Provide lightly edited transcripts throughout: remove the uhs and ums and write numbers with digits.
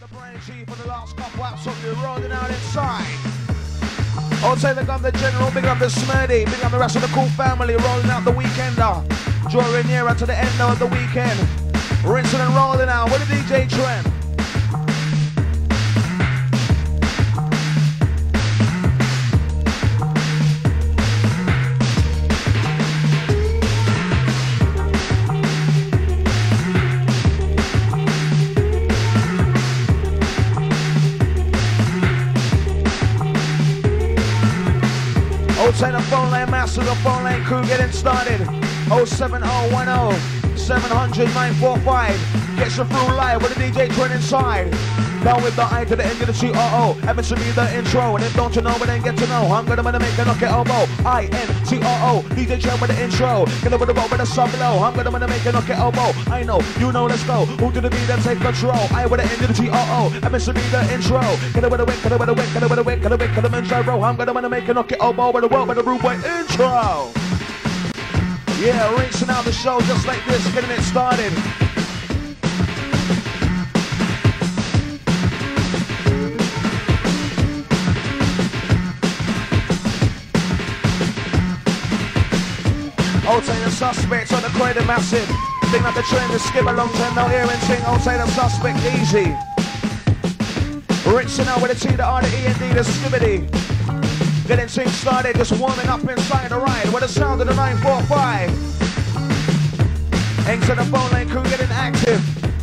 the Brian G for the last couple absolutely rolling out inside. I'll say the gun, the general, big up the Smurdy, big up the rest of the cool family, rolling out the weekender. Drawing nearer to the end of the weekend. Rinsing and rolling out with the DJ Trent. Outside the phone line, master the phone line crew getting started. 07010 700 945. Gets you through live with the DJ Trent inside. Down with the I to the end of the COO. Happens to be the intro. And if don't you know, but then get to know. I'm gonna make a knock it elbow. INTOO. DJ Trent with the intro. Get over the boat with the sub low. I'm gonna make a knock it elbow. I know, you know, let's go. Who to the beat and take control? I with the end of the COO. Happens to be the intro. Get over the wick, get over the wick, get over the wick, get over the wick, get over the gyro. I'm gonna make a knock it elbow with the world with the rude boy intro. Yeah, rinsing out the show just like this, getting it started. Outside the suspects on the corridor massive. Think up the trend, the skip a long time, no hearing sing. Outside the suspect, easy. Rinsing out with the T, the R, the E, and D, the skibbity. Getting things started, just warming up inside the ride with the sound of the 945. Hangs to the phone line crew getting active.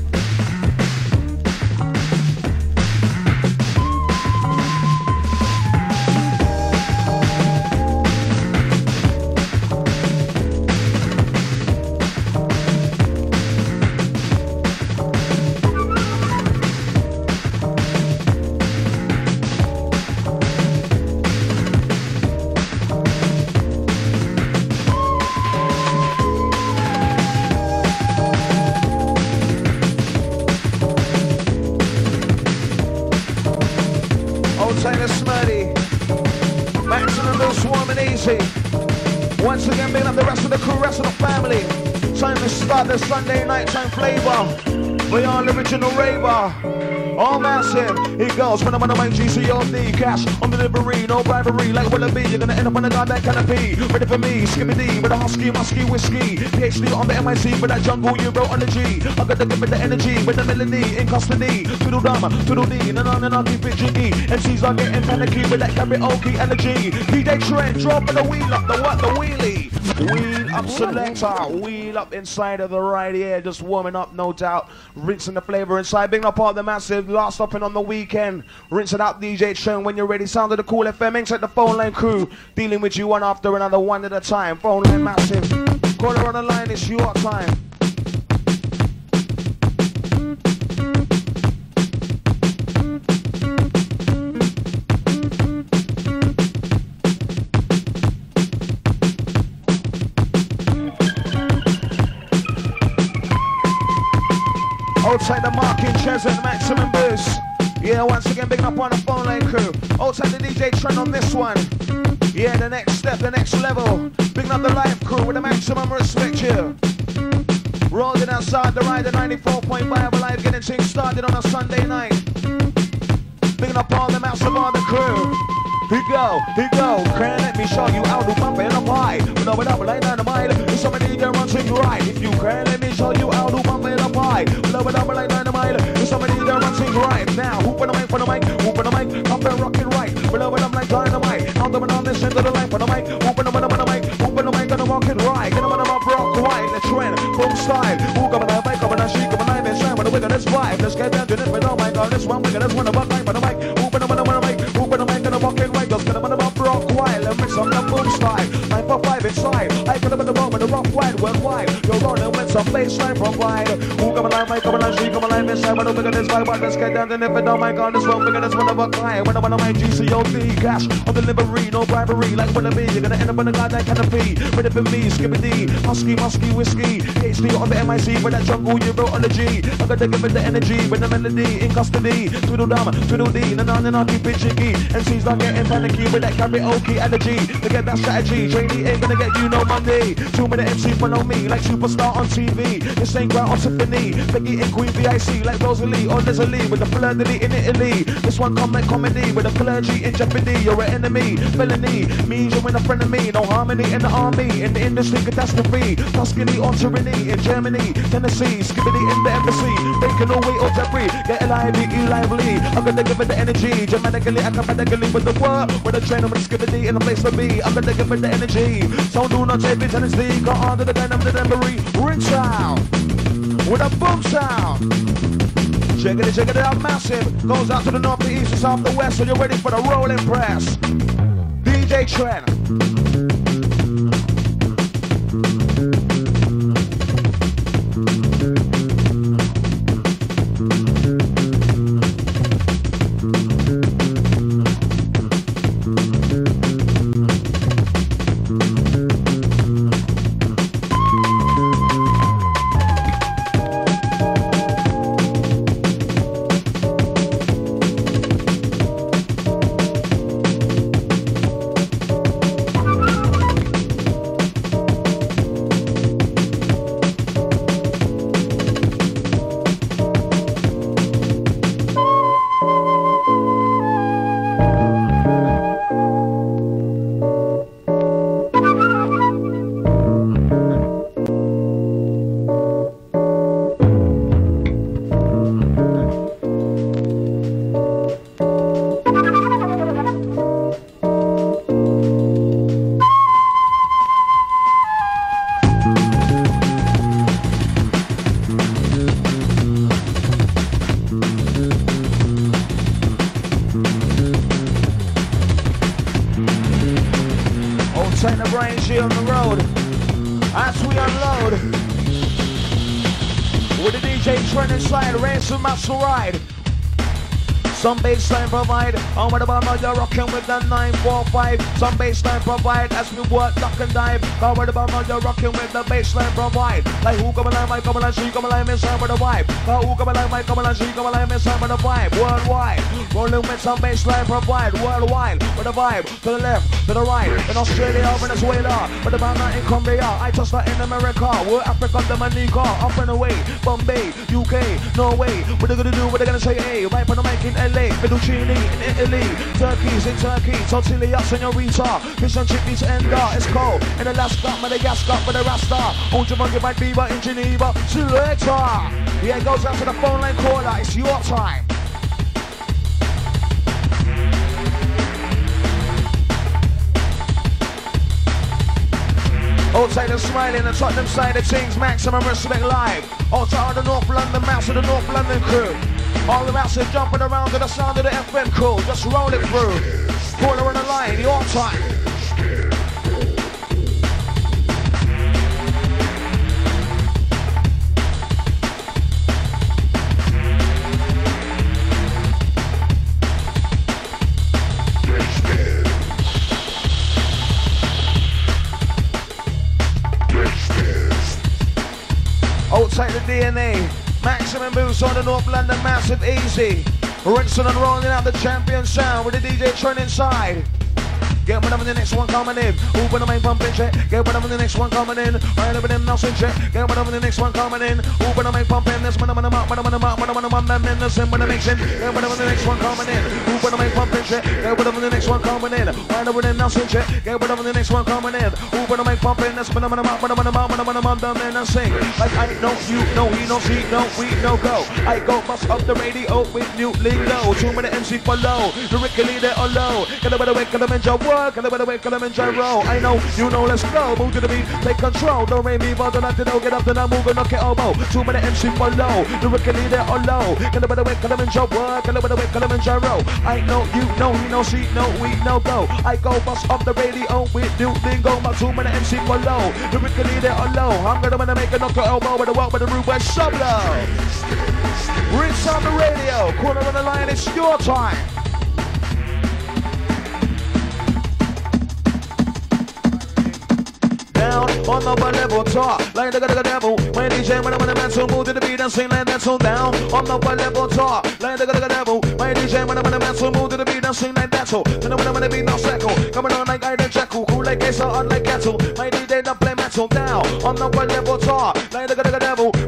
Once again, big up the rest of the crew, rest of the family. Time to start the Sunday nighttime flavor. We are the original raver. All massive. It goes when I'm on the main GCOD. Cash on delivery, no bribery. Like what it be, you're gonna end up on the goddamn canopy. Ready for me, skippy D with a husky, musky whiskey. PhD on the MIC with that jungle you wrote on the G. I gotta give it the energy with the melody in custody. Toodle dama, toodle D, and I'll keep it jiggy. MCs are getting panicky with that karaoke energy. DJ Trent, dropping the wheel up, the what, the wheelie. Wheel up selector, wheel up inside of the ride here, just warming up, no doubt. Rinsing the flavor inside, big up all the massive, last stopping on the weekend. Rinsing out DJ Trent when you're ready, sound of the cool FM, inside the phone line crew. Dealing with you one after another, one at a time. Phone line massive, caller on the line, it's your time. Outside the marking chairs and maximum boost. Yeah, once again, big up on the phone line crew. Outside the DJ Trent on this one. Yeah, the next step, the next level. Big up the live crew with the maximum respect here. Rolling outside the ride, the 94.5 live, getting things started on a Sunday night. Big up all the massive on the crew. Here go, can let me show you how to bump it up high. Blow it up like dynamite, somebody there runs it right. If you can, let me show you how to bump it up high. Blow it up like dynamite, somebody there runs it right. Now, whoop on the mic, for the mic, whoop on the mic, up and rock it right. Blow it up like dynamite, out them and on this end of the line, for the mic, whoop on the mic, whoop on the mic, gonna walk it right. Get them on the rock right, the trend, boom style. Who come on the mic, come on the sheet, come on the shine, with the wiggle, let's vibe. Let's get down to this, but oh my god, this one wiggle, this one about time, for the mic, whoop on the mic, whoop on the mic, gonna walk it right. Just get them on the rock wild and mix on the boom style. 945 inside. I put them in the room with the rock wide, worldwide. You're rolling with some baseline provide. Who come alive, I come alive, she come alive inside. When I look at this vibe, let's get down and if it don't my god, this one bigger, this one of a kind. When I'm on my GCOD, cash on delivery, no bribery. Like what it be, you're gonna end up on the goddamn canopy. Ready for me, skippy D, husky, musky, whiskey. PhD on the MIC with that jungle you wrote on the G. I gotta give it the energy with the melody in custody. Toodle dama, toodle D, and I'll keep it jiggy. MCs not getting panicky with that karaoke energy. To get that strategy, trainee ain't gonna get you no money. 2 minute MC follow me like superstar on TV. This ain't ground on symphony. me. Becky and Queen VIC like Rosalie or Leslie with the fleur-de-lis in Italy. This one comedy with a clergy in jeopardy. You're an enemy, felony means you're in a friend of me. No harmony in the army, in the industry catastrophe. Tuscany or tyranny in Germany, Tennessee, skibbity in the embassy. Bacon or weight or debris, get lively, lively. I'm gonna give it the energy, dramatically, acrobatically with the word, with the train, with the skibbity in the place to be. I'm gonna give it the energy. So do not take it, Tennessee, go on to the dynamic memory. Ring sound with a boom sound. Check it out, massive. Goes out to the north, the east, the south, the west. So you're ready for the rolling press. DJ Trent. On the road as we unload with the DJ Trent inside, race and muscle ride. Some baseline provide. On what about now you're rocking with the 945. Some baseline provide as we work, duck and dive. On what about now you're rocking with the baseline provide. Like who come alive, my come alive, she come alive inside with the vibe. Who come alive, my come alive, she come alive inside with the vibe. Worldwide, rolling with some baseline provide. Worldwide, with the vibe to the left, to the right. In Australia, Venezuela, with about that in Colombia. I touched that in America. We're Africa, Dominica, up and away. Bombay, UK, Norway. What they gonna do? What they gonna say? Hey, right on the mic in LA, fettuccine in Italy, turkeys in Turkey, tortilla, senorita, fish and chickpeas and it's cold in Alaska, Madagascar with a Rasta, Ultramonge by Beaver in Geneva, selector. Yeah, it goes out to the phone line caller, it's your time. Outside and smiling and Tottenham side of things, maximum respect live. Outside the North London mouse of the North London crew. All the mouse are jumping around to the sound of the FM crew. Just roll it through. Corner on the line, your time. Outside the DNA, maximum boost on the North London massive easy. Rinsing and rolling out the champion sound with the DJ Trent inside. Get one of the next one coming in. Open the main pumping check. Get one of the next one coming in. Right over them Nelson check. Get one of the next one coming in. Open the main pumping. This one of them up. One of them up. One of them up. Them in the sim when the mixing. Get one of the next one coming in. Open the main pumping check. Get one of the next one coming in. Right over them Nelson check. Get one of the next one coming in. Open the main pumping. This one of them up. One of them up. One of them up. Them in and sing. Like I know you know he knows he know we no go. I go bust up the radio with new lingo. 2 minute MC follow. Lyrically they're all low. Get a better way. Get them in your work. Get a better way. Get them in your row. I know you know. Let's go. Move to the beat. Take control. Don't make me bother not to know. Get up to now. Move and knock it elbow. 2 minute MC follow. Lyrically they're all low. Get a better way. Get them in your work. Get a better way. Get them in your row. I know you know he knows she know we no go. I go bust up the radio with new lingo. My 2 minute MC follow. Lyrically they're all low. I'm gonna make a knock your elbow with a walk with the root west sub low. Rinse on the radio. Corner on the line. It's your time. Down on the one level top, like the devil. My DJ when I'm in the mental move to the beat and sing like that. So down on the one level top, like the devil. My DJ when I'm in the mental move to the beat and sing like that. So then when I'm in the beat now cycle, coming on like I did Jekyll, cool like Ace on like Kettle. My DJ don't play metal down on the one level top, like the devil. My DJ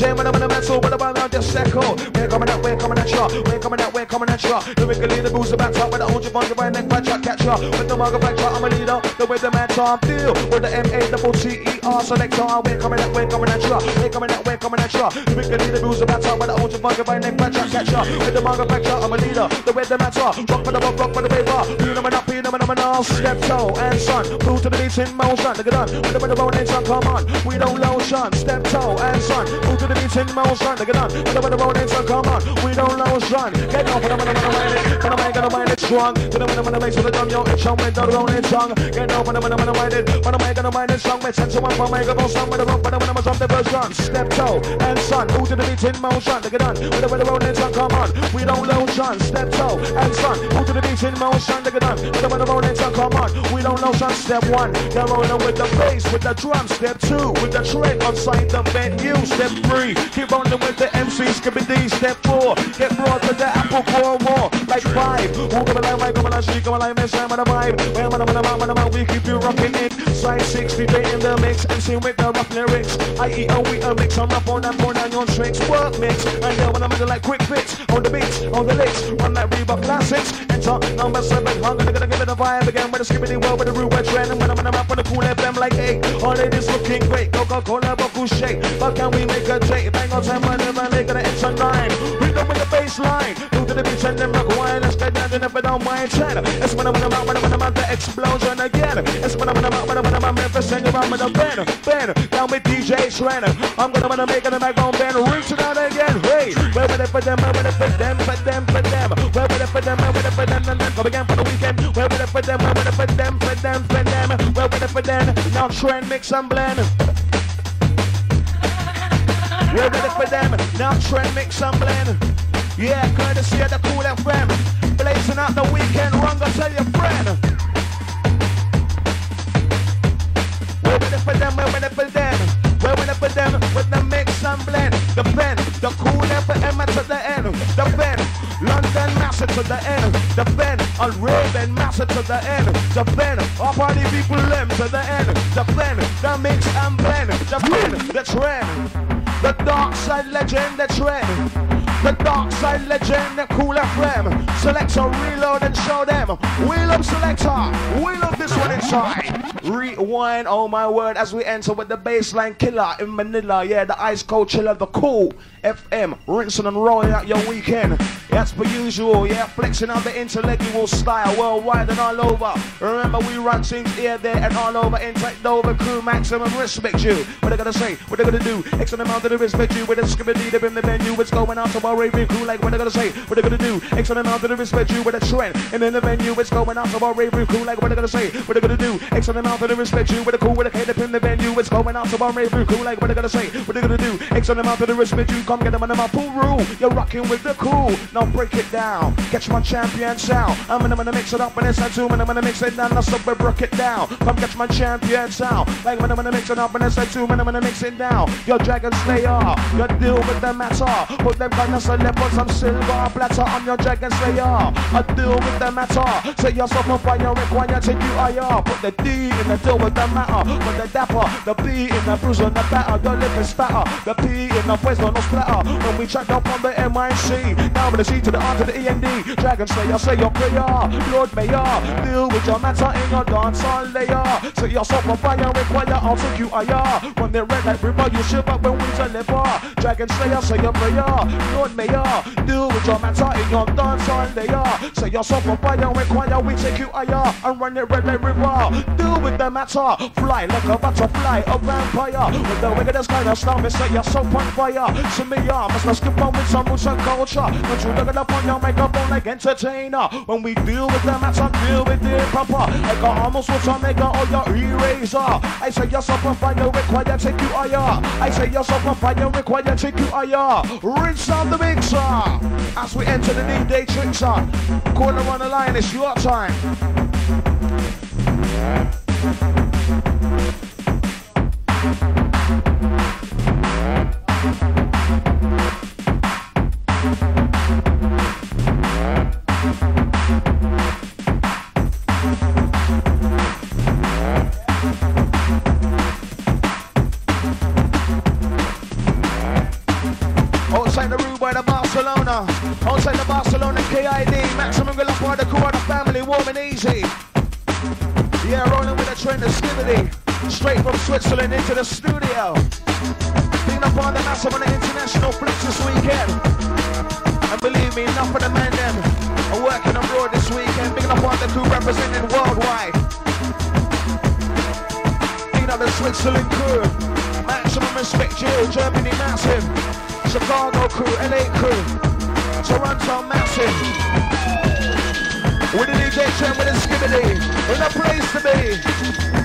DJ, when I'm in the mental, but I'm just echo. We're coming at you. We're coming at you. Lyrically, the booze about top, but I hold you on your right neck, catch ya. With the mugger back, I'm a leader. The way the man Tom deal with the MACCER selector. We're coming at you. We're coming at you. Lyrically, the booze about top, but I hold you on your right neck, catch ya. With the mugger back, I'm a leader. The way the man Tom rock for the paper. Phenomenal, step toe and son. Move to the beats in motion. Look at that. With the rolling sun, come on. We don't lotion. Step toe and son. Move to the beats in motion. Look at that. With the rolling sun, come on. We don't lotion. Get off, but I'm gonna mind it strong. To the base of the drum, yo, it's on with the rolling song. Get off, but I'm gonna mind it. But I'm gonna mind it strong. With sense of one for my go song with the rock, but I'm gonna drop the first gun. Step toe and son. Move to the beats in motion. Look at that. With the rolling sun, come on. We don't lotion. Step toe and son. Move to the beats in motion. Look at that. With the rolling sun, come on. We don't lotion. Step one. They're rolling with the bass, with the drum. Step two. With the track outside the venue. Step three. Keep rolling with the MC. Skippy D. Step four. Get brought to the Apple Core more. Like five. Come on, she come on, miss I'm on the vibe. We keep you rocking it. Side 60 day in the mix. And sing with the rough lyrics. IEO, we a mix. I'm up on that point on your tricks. Work mix. And yeah, when I'm in like quick fix. On the beats, on the licks. On that Reebok Classics. Enter number 7. I'm gonna give it a vibe again. With the skippity world, with the rude trend. And when I'm up on the cool FM like 8. All ladies looking great. Coca-Cola, Boku shake. But can we make a date? Bang on time, never make it an extra 9. We go with the bass line. Move to the beats and then rock wine. Let's get down to the don't mind 10. It's when I'm out the explosion again. It's when I'm out Memphis and I'm with a Ben. Down with DJ Trend. I'm gonna make it a backbone Ben. Reach it out again. Hey, we're with it for them. We're with it for them. We're with it for them. And then come again for the weekend. We're with it for them. We're with it for them. We're with it for them. Now Trend mix and blend. We're with it for them. Now Trend mix and blend. Yeah, courtesy of the Cool FM. Blazing out the weekend, run, go tell your friend. We're with it for them, we're with it for them. We're with it for them, with the mix and blend. The pen, the Cool FM to the end. The pen, London Master to the end. The pen, on Raven Master to the end. The pen, all party people them to the end. The pen, the mix and blend. The pen, the trend. The dark side legend, the trend. The dark side legend, the Cool FM. Selector, reload and show them. We love Selector. We love this one inside. Rewind, oh my word, as we enter with the baseline killer in Manila. Yeah, the ice cold chiller, the Cool FM. Rinsing and rolling out your weekend. That's per usual, yeah, flexing out the intellectual style worldwide and all over. Remember, we run things here, there, and all over. Intake over, crew, maximum respect you. What they gonna say? What they gonna do? Excellent amount of the respect you. With a skibbity dip in the venue, what's going on to our raving crew? Like, what they gonna say? What they gonna do? Excellent amount of the respect you. With a trend, and in the venue, what's going on to our raving crew? Like, what they gonna say? What they gonna do? Excellent amount of the respect you. With a cool, with a K dip in the venue, what's going on to our raving crew? Like, what they gonna say? What they gonna do? Excellent amount of the respect you. Come get them under my pool rule. You're rocking with the Cool. Now break it down. Catch my champion sound. I'm gonna mix it up and it's a two. And I'm gonna mix it down. Now so break it down. Come catch my champion sound. Like when I'm gonna mix it up and it's a two. And I'm gonna mix it down. Your Dragon Slayer. Your deal with the matter. Put them guns and put some silver platter on your Dragon Slayer. A deal with the matter. Say yourself on fire. Require take you higher. Put the D in the deal with the matter. Put the dapper. The B in the bruise on the batter. Your lip is spatter. The P in the voice no splatter. When we check up on the MIC. Down with the C to the R to the END. Dragon Slayer, say your prayer. Lord Mayor, deal with your matter in your dance all layer. Say yourself on fire, require, I'll take you higher. When they red like river, you shiver when we deliver. Dragon Slayer, say your prayer. Lord Mayor, deal with your matter in your dance all layer. Say yourself on fire, require, we take you higher. And run it red like river. Deal with the matter. Fly like a butterfly, a vampire. With the wickedest kind of stuff, say you're so on fire. So me, must not skip on with some roots and culture. Don't you look it up on your microphone like entertainer. When we deal with them, I deal with it proper. I got almost what I make all your eraser. I say yourself on fire, require take you higher. I say yourself on fire, require take you higher. Rinse out the mixer. As we enter the new day trickser. Corner on the line, it's your time. PID, maximum good luck for the crew and the family, warm and easy. Yeah, rolling with a train of Skibidi. Straight from Switzerland into the studio. Being up on the massive on the international flips this weekend. And believe me, enough of the men them are working abroad this weekend. Being up on the crew representing worldwide. Being up the Switzerland crew. Maximum respect you, Germany massive. Chicago crew, LA crew. Toronto massive. With the DJ Trent with the Skibidi. In a place to be.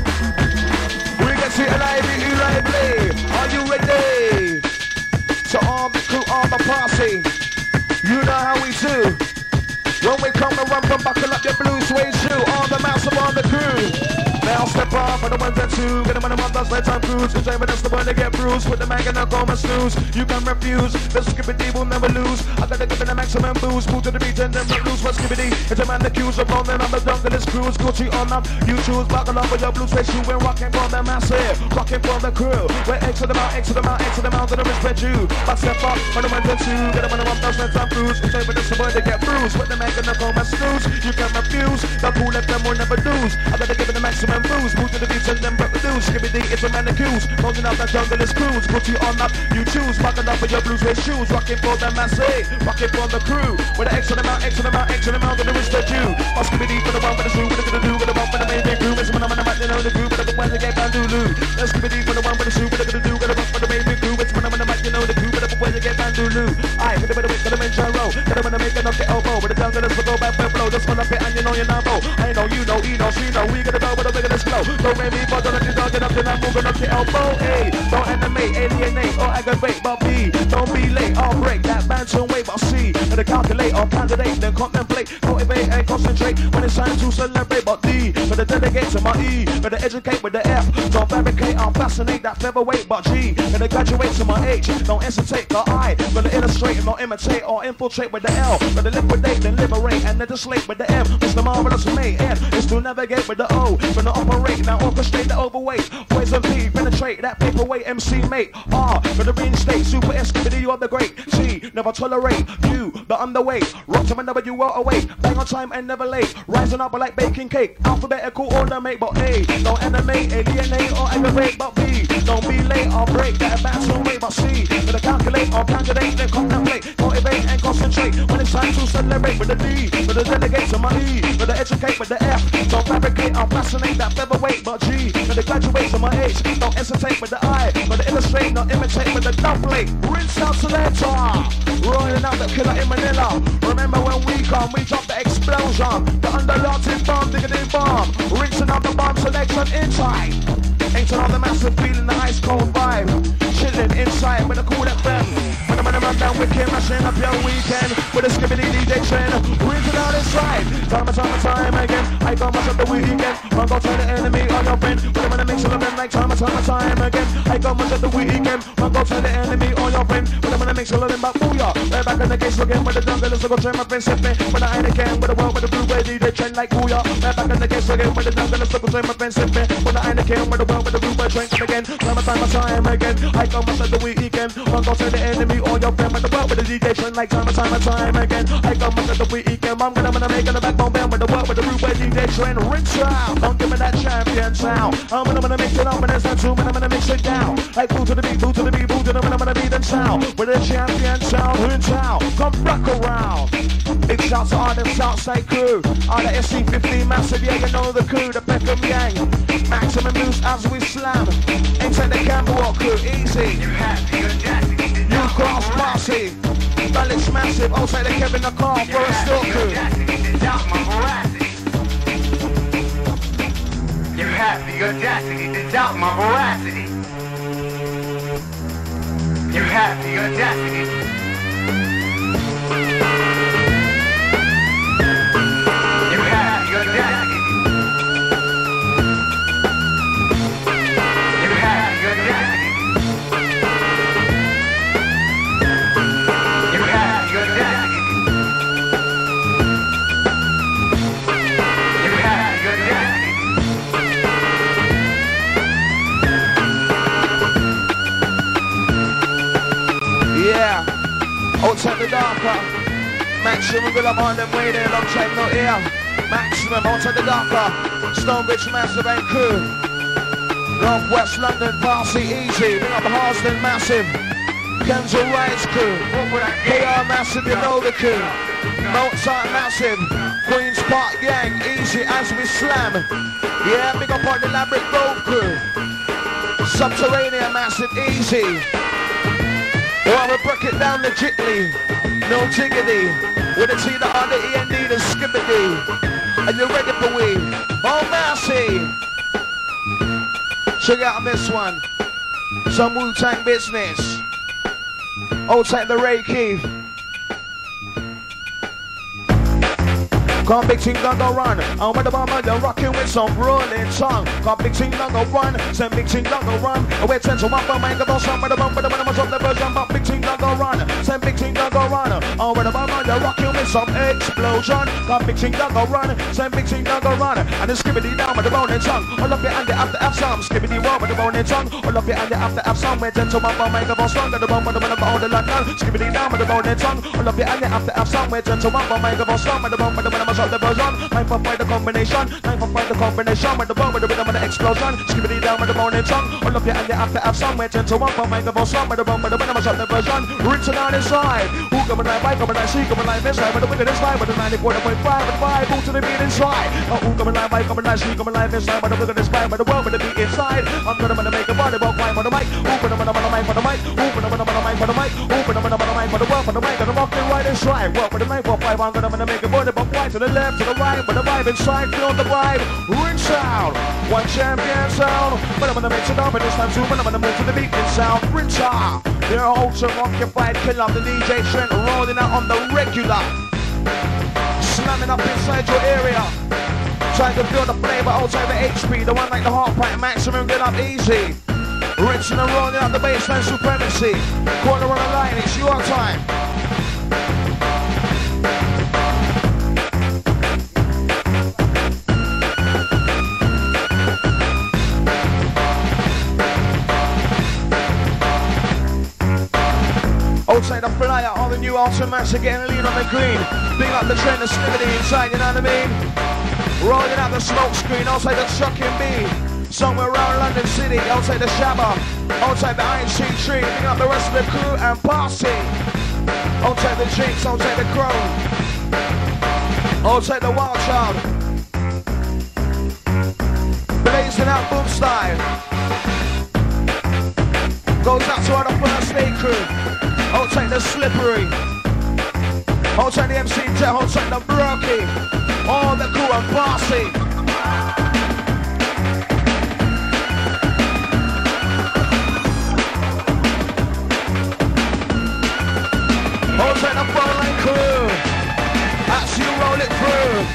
We get to lively. Are you ready? To arm the crew, arm the posse. You know how we do. When we come to run from buckle up your blue suede shoe. Arm the mouse upon the crew. Now step off for the ones and two. Get them on the one that's let time cruise. Enjoy but that's the one to get bruised. With the mag and I'll go and snooze. You can refuse. The Skibidi will never lose. I gotta give it a maximum boost. Move to the beat and then lose for Skibidi. It's a man accused of rolling on the junglist cruise. Gucci on up. You choose. Buckle up with your blue suede shoe. We're rocking for the massive. Rocking for the crew. We're X to the mount, X to the mount, X to the mount. To the respect you. But step off for the ones and two. Get them on the one that's let time cruise. Enjoy but that's the one to get bruised. With the mag and I'll go and snooze. You can refuse. The cool left them will never lose. I gotta give it a maximum boost. Move to the beats and then break the news. Skibidi, it's a man accused. Holding up the junglist cruise. Put you on up, you choose. Buckle up with your blue suede shoes. Rocking for the massive. Rocking for the crew. With the X on the mount, X on the mount, X on the mount. And the respect you. Skibidi for the one for the shoe. What are gonna do? Gonna bump for the main crew. It's when I'm on the mic, you know the crew. But I'm when they get bandulu. Let's Skibidi for the one for the shoe. What are gonna do? Gonna bump for the main crew. It's when I'm on the mic, you know the crew. But I'm when they get bandulu. Aye, with the way to the main gyro. Get them when I make it up the elbow. With the junglist will go back and blow. Just run up it and you know you're not low. I know, you know, he knows, she know. We gonna go with a bigger flow. Don't make me bother. Get up and I'm moving up your elbow. A, don't animate, alienate, or aggravate. But B, don't be late, or break that bantam way. But C, and the calculate or candidate, then contemplate, motivate and concentrate when it's time to celebrate. But D, for the delegate to my E, for the educate with the F, don't fabricate or fascinate that featherweight. But G, and the graduate to my H, don't hesitate. The I, for the illustrate, not imitate or infiltrate with the L, for the liquidate, then liberate and legislate with the M. It's the marvelous mate. N is to navigate with the O, for the operate, now orchestrate the overweight. Poison P, penetrate that paperweight MC mate. R, for the reinstate, super Skibidi, you are the great. C, never tolerate. U, the underweight. Rock to whenever you are awake. Bang on time and never late. Rising up like baking cake. Alphabetical order mate, but A, don't animate, alienate or aggravate. But B, don't be late or break that advance or wait. But C, for the calculate or candidate, then contemplate, motivate and concentrate when it's time to celebrate. With the D, for the delegate to my E, for the educate with the F, don't fabricate or fascinate that featherweight. But G, for the graduate to my H, don't hesitate with the I, for the illustrate, not imitate with the doublet. Rinse out selector, rolling out the killer in Manila. Remember when we come, we drop the explosion, the underlocking bomb, digging bomb, rinsing out the bomb selection inside. Ain't on the massive feeling the ice cold vibe, chilling inside with a cool FM. When I'm on the run down with Kim, mashing up your weekend with a Skibidi DJ trend, rinsing out inside. Time again, I got much of the weekend. Run go tell the enemy on your friend. When I'm gonna make sure of them like time again. I got much of the weekend. Run go tell the enemy on your friend. When I'm gonna make sure of them back booyah. We're back in the case again with the jungle. Let's go train my friends sipping. When I ain't again with the world with the blue way DJ trend like booyah. We're back in the case again with the jungle. Let's go train my friends sipping. When I ain't again with the world with the blue way train again. Time again. I got much of the weekend. Run go tell the enemy on your friend. With the world with the DJ trend like time again. I got much of the weekend. I'm gonna make it a backbone band with the world with the blue way DJ trend. Rinse out. Don't give me that champion sound. I'm gonna mix it up and it's not two, and I'm gonna mix it down. Like boo to the beat, boo to the beat, boo to the beat, I'm gonna beat them sound. With a champion sound, rinse out. Come back around. Big shouts to all them Southside crew. All the SC15 massive, yeah, you know the crew, the Beckham gang. Maximum moves as we slam. Inside the Camberwell crew, easy. You cross Marcy. Balance massive, outside the Kevin the car for a still crew. You have the audacity to doubt my veracity. You have the audacity. You have the audacity. You have the audacity. You have the audacity. You have the audacity. Yeah, outside Maximum, good up on them waiting, alongside no ear. Maximum, outside the doctor. Stonebridge, Massive and crew. Northwest London, Parsi, easy. Bring up Harsden, massive. Kensal Rides crew. KR massive, you know the crew. Mozart massive. Queen's Park gang, easy as we slam. Yeah, big up on the Elaborate Road crew. Subterranean massive, easy. Well, we break it down legitly. No jiggity. With a T, the R, the E, and D, the skibbity. And you're ready for we. Oh, mercy. Check out this one. Some Wu-Tang business. Old type the Ray Keith. Come big team don't go run. I'm with the bomber, you're rocking with some rolling tongue. Come big team don't go run. Send big team don't go run. Away 10 to 1 for my go some with the bumper, the minimum of the version. But big team don't go run. Send big team don't go run. I'm with the bomber, you're rocking with some explosion. Come big team don't go run. Send big team don't go run. And then skibbity down with the rolling tongue. All up your and the after F some. Skibbity roll with the rolling tongue. All up your and the after F some. With 10 to 1 for my go strong. The bumper, the minimum of the London. Skibbity down with the rolling tongue. All up your and the after F some. With 10 to 1 for my go strong. With the bumper, the minimum of the version. 9 for 5 the combination, 9 for 5 the combination. With the bomb, with the rhythm and the explosion. Skibbity down with the morning tongue. All of you and the after F song. We're 10 to 1 for microphone song. With the bomb, with the rhythm and the version. Written on inside. Who coming like bike, coming like C, coming like this side. With the wicked inside. With the 94.5 and 5. Move to the beat inside. Who coming like bike, coming like C, coming like this side. With the wicked inside. With the world, with the beat inside. I'm gonna make a body walk right for the mic. Open them on the mic for the mic. Open them on the mic for the mic. Open them on the mic for the world, for the mic. And I'm walking right inside. Work with the 945. I'm gonna make a body walk right to the left, to the right. With the vibe inside. Feel the vibe, rinse out. One champion sound. But I'm gonna mix it up, and this time too. But I'm gonna move to the beat and sound. Rinse out. They're also occupied. Kill up the DJ Trent, rolling out on the regular. Slamming up inside your area. Trying to feel the flavor outside the HP. The one like the heart pipe, maximum, get up easy. Rinsing and rolling out the baseline supremacy. Corner on the line, it's your time. Outside the flyer, all the new Ultimates are getting lean on the green. Big up the trend of snippety inside, you know what I mean? Rolling out the smoke screen, outside the Chucking B. Somewhere around London City, outside the Shabba. Outside the Iron Sheet Tree, big up the rest of the crew and Parsi. Outside the Jinx, outside the Crow. Outside the Wild Child. Blazing out boom style. Goes out to all the first aid crew. Outside the Slippery. Outside the MC Jet, outside the Brokey. All the crew and Parsi. Outside the phone line crew. As you roll it through.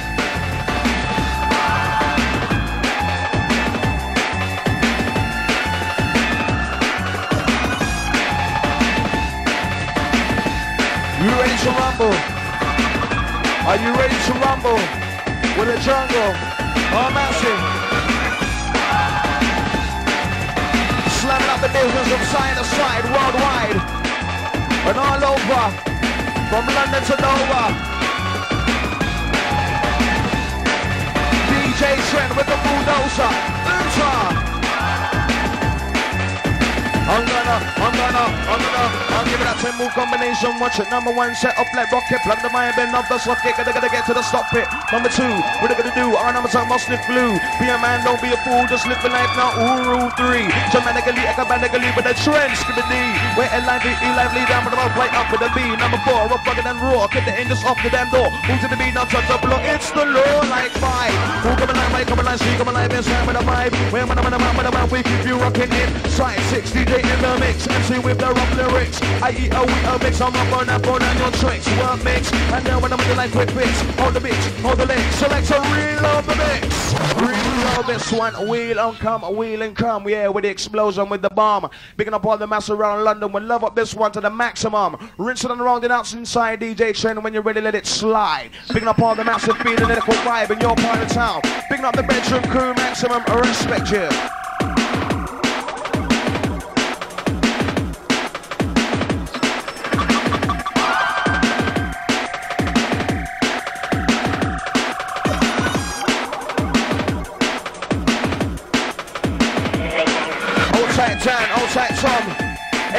You ready to rumble? Are you ready to rumble? With the jungle, oh massive. Slamming up the business from side to side, worldwide. And all over, from London to Dover. DJ Trent with the bulldozer, Ultra. I'm giving that 10 move combination. Watch it, number 1 set up like rocket. Plug the mind, bend off the socket. Gotta get to the stop pit. Number 2, what are they gonna do? Our number 2 must live blue. Be a man, don't be a fool, just live the life now. Rule 3. Dramatically, economically, with the trend, skip the D. Where a lively, down with the mouth, right up with the B. Number 4, rough, rugged and raw. Get the angels off the damn door. Move to the beat, not touch up below. It's the law like 5. Who coming like right, coming like C, coming like this, right with a vibe. Where man, we keep you rocking it. Side 6 DJ in the mix. MC with the rough lyrics. I eat a wheat a mix. I'm not on that phone and your tricks. One mix. And then when I'm in the like quick fix. Hold the bitch, hold the leg. Select a real of the mix. Real of this one. Wheel and come. Yeah, with the explosion, with the bomb. Picking up all the mass around London. We'll love up this one to the maximum. Rinsing and rounding out inside DJ Trend. When you're ready, let it slide. Picking up all the massive feeling and equal vibe in your part of town. Picking up the bedroom crew maximum. Respect you.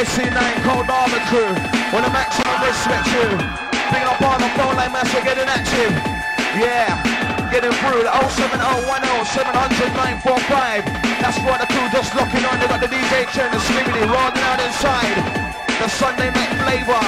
SC9 Cold Harbor crew. With a maximum respect to. Bring up on the phone line, man, so getting active. Yeah, getting through the 07010-700-945. That's for the crew just locking on. They got the DJ turn the Slimmity rolling out inside. The Sunday night flavor.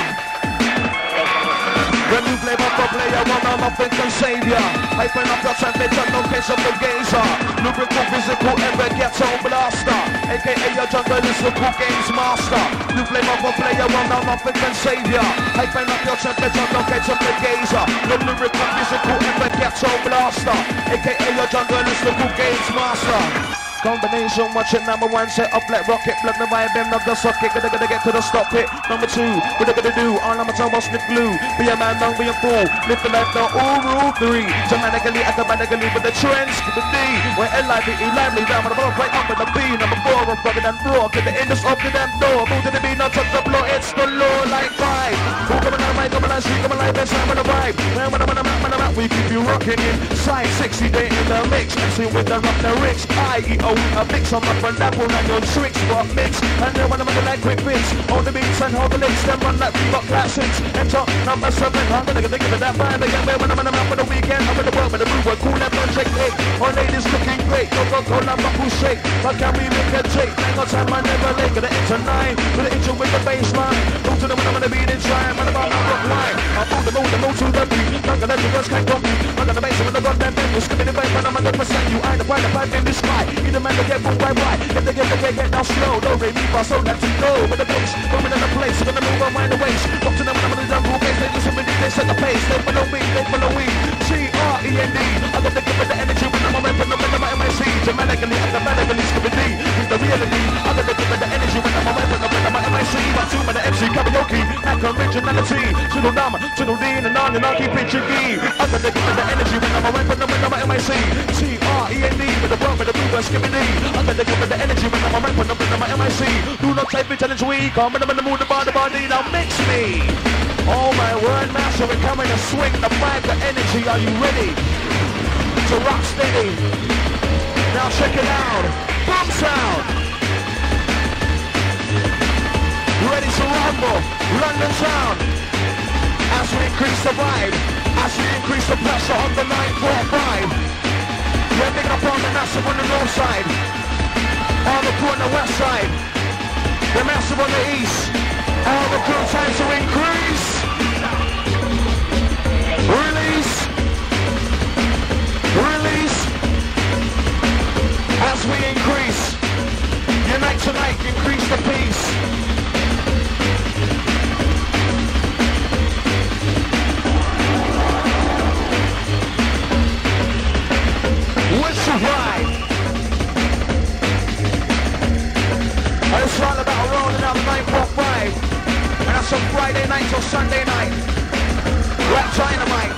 When you play for player, one on nothing can save ya. Hyping up your temperature, no case of the gazer. Lubrical, physical, ever ghetto blaster. AKA your jungle lyrical games master. You play for player, one on nothing can save ya. Hyping up your temperature, no case of the gazer. No lyrical, physical, ever ghetto blaster. AKA your jungle lyrical games master. Combination, watch it, number one, set up like rocket, plug the vibe in of the socket, gonna get to the stop it. Number two, what they gonna do? All I'm talking about snip glue. Be a man, don't be a fool. Live the life, no, all rule three. Dramatically, acrobatically, with the trends, with the D. Where L-I-V-E, lively, down with the ball, right up with the B. Number four, I'm rugged and raw, get the indus up to them door. Move to the B, not touch the floor, it's the law like five. Who coming on, right, coming on, street, coming like this, I'm on the vibe. Man, when I'm we keep you rocking inside 60 day in the mix. And see with the rock the rich, I-E-O. A mix on my front apple and your tricks, what mix? And then when I'm like quick fits, on the beats and hold the links, then run like we got classics. Enter number 7, I'm gonna think of that vibe again. When I'm out for the weekend, I'm in the world with the move, we're cool and project 8. Our ladies looking great, Coca-Cola, buckle shake. But can we make a take? Hang on time, I never late. Gonna enter 9, with the intro with the baseline. Move to the when I'm gonna beat in time, when I'm on the rock line. I'll move to the beat. I'm gonna let you just can't go. I'm gonna make some of the goddamn thing. We're skipping the bass, when I'm 100%. You ain't the bright, the pipe in the sky. Either man to get boom right. If they get now slow, don't re me for so that you know. With the bass, moving in the place, we're gonna move on mind the waist. Up to them when I'm in the jungle case, they listen with me, they set the pace. They follow me, T-R-E-N-D. I got to give it the energy when I'm around, when I'm in my MIC. Dramatically, automatically, skipping D. With the reality, I got to give it the energy when I'm around, when I'm in my MIC. My two with the MC, karaoke, like originality. To the Dama, to the D, and on and I'll keep it tricky. I got to give it the energy when I'm around, when I'm in my MIC. T-R-E-N-D, with the world, with the blue, skipping D. I got to give it the energy when I'm around, when I'm in my MIC. Do not take me challenge weak, I'm in the mood, the body, now mix me. Oh my word, master, we're coming to swing the vibe, the energy, are you ready? To rock steady. Now check it out. Boom sound. Ready to rumble. London sound. As we increase the vibe. As we increase the pressure on the 945. We're picking up on the massive on the north side. On the crew on the west side. The massive on the east. All the crew time to increase. Release. Release. As we increase. Unite tonight, increase the peace. What's the vibe? It's all about rolling out 945. And that's from Friday night till Sunday night. Rap Dynamite.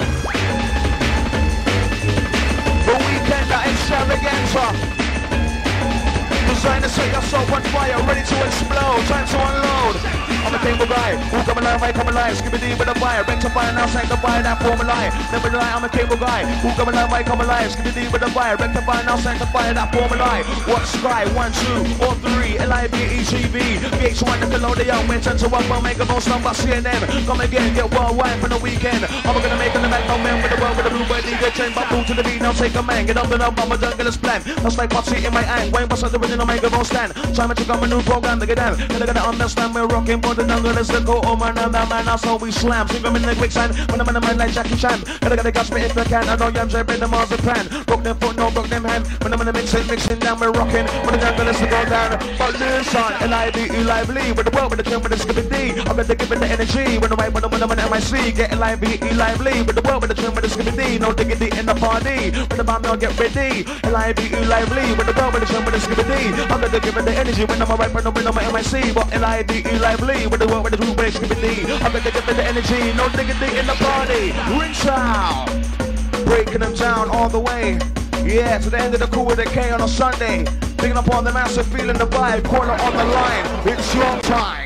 The weekend at Extravaganza. Designed to set yourself on fire, ready to explode. Time to unload. I'm a cable guy, who come alive, I come alive. Skibidi with a fire, rectify now, sanctify that form alive. Never lie, I'm a cable guy, who come alive, I come alive. Skibidi with a fire, rectify now, sanctify that form alive. What sky, 1, 2, or 3, L-I-V-E-G-V. VH1 Nickelodeon, went to 1, Omega, most number CNN. Come again, get worldwide for the weekend. I'm gonna make an event, no man with the world with a blue bird, DJ chain, but move to the beat, now take a man. Get up the number, I'm a junglist plan. That's like Potsy in my hand, Wayne was the original microphone stand. Trying to check out my new program to get down. And I gotta understand we're rocking for the jungle, let's go, oh man, that's how we slam. Sing them in the quicksand, when I'm in the man like Jackie Chan. And I gotta catch me if I can, I know I'm Jay, the marzipan. Broke them foot, no, broke them hand. When I'm in the mixing down, we're rocking. When the jungle, let's go down. But listen, L-I-V-E lively, with the world, with the tune, with the skipping D. I'm gonna give it the energy, when I'm in MIC. Get L-I-V-E lively, with the world, with the tune, with the skipping D. No diggity in the party, when the bomb, y'all get ready. L-I-V-E lively, with the world, with the tune, with the skipping D. I'm gonna give it the energy, when I'm alright, when I'm in MIC. But L-I-V-E lively, with the world, with the tune, with the skipping D. I'm gonna give it the energy, no diggity in the party. Rinse out, breaking them down all the way. Yeah, to the end of the Cool with the K on a Sunday. Picking up on the massive, feeling the vibe, corner on the line. It's your time.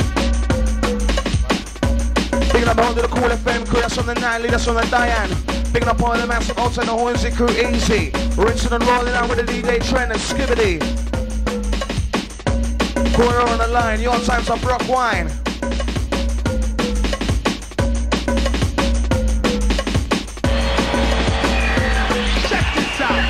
Picking up on the Cool FM crew, that's on the Nightly, that's on the Diane. Picking up all the massive outside the Hornsey crew, easy. Rinsing and rolling out with the DJ Trend and Skibbity. Corner on the line, your time's up, rock wine. Check this out.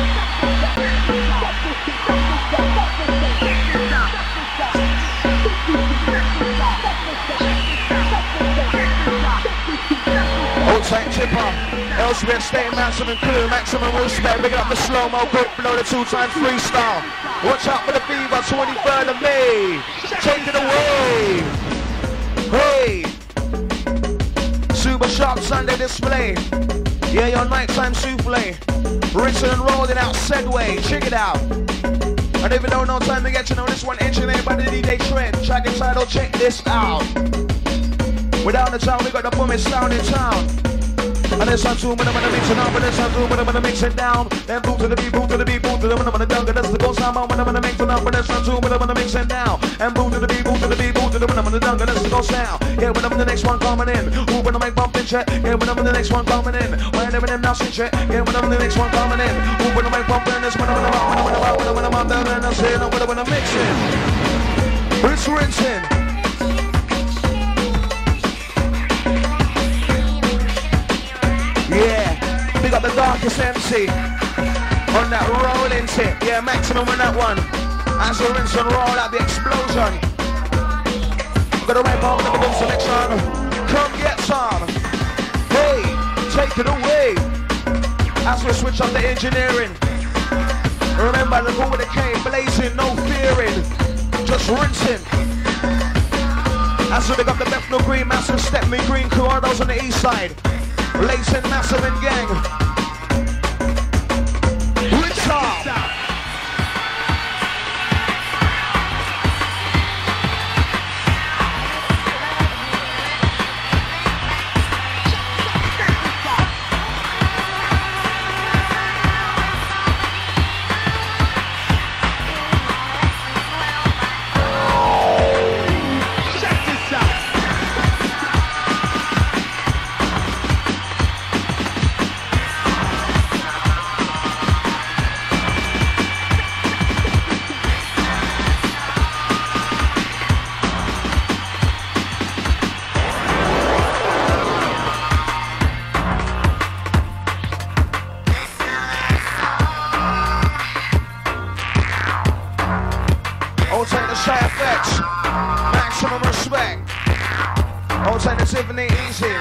Outside Chipper, Elsewhere State, maximum crew, maximum respect. Picking up the slow-mo, quick blow, the 2x freestyle. Watch out for the fever, 23rd of May. Take it away. Hey. Super sharp Sunday display. Yeah, your nighttime souffle. Rinsing and rolling out, Segway. Check it out. I don't even know no time to get to know this one. Engineered by the DJ Trend. Track and title, check this out. Without the town, we got the boomest sound in town. And there's some two, but I'm gonna mix it up. And there's some two, but I'm gonna mix it down. Then boom to the beat, boom to the beat, boom to the beat, I'm gonna dunk it. That's the ghost sound, but I'm gonna mix it up. And there's some two, but I'm gonna mix it down. And boom to the beat, boom to the beat, boom to the beat, I'm gonna dunk it. That's the ghost sound. Yeah, when I'm in the next one coming in. Who when I make bumping check? Yeah, when I'm in the next one coming in. When I'm in them now check. Yeah, when I'm in the next one coming in. Who when I make bumping this? When I'm in the rock, when I'm down and I'm saying, when I'm mixing. It's rinsing. Yeah, big up the darkest MC on that rolling tip. Yeah, maximum on that one. As we rinse and roll out the explosion. Got a right ball with the boom selection. Come get some. Hey, take it away. As we switch up the engineering. Remember the go with the K, blazing, no fearing. Just rinsing. As we pick up the Bethnal Green, massive Stepney Green crew, all those on the east side. Lace and Massive and gang. What's up? Alternatively easy.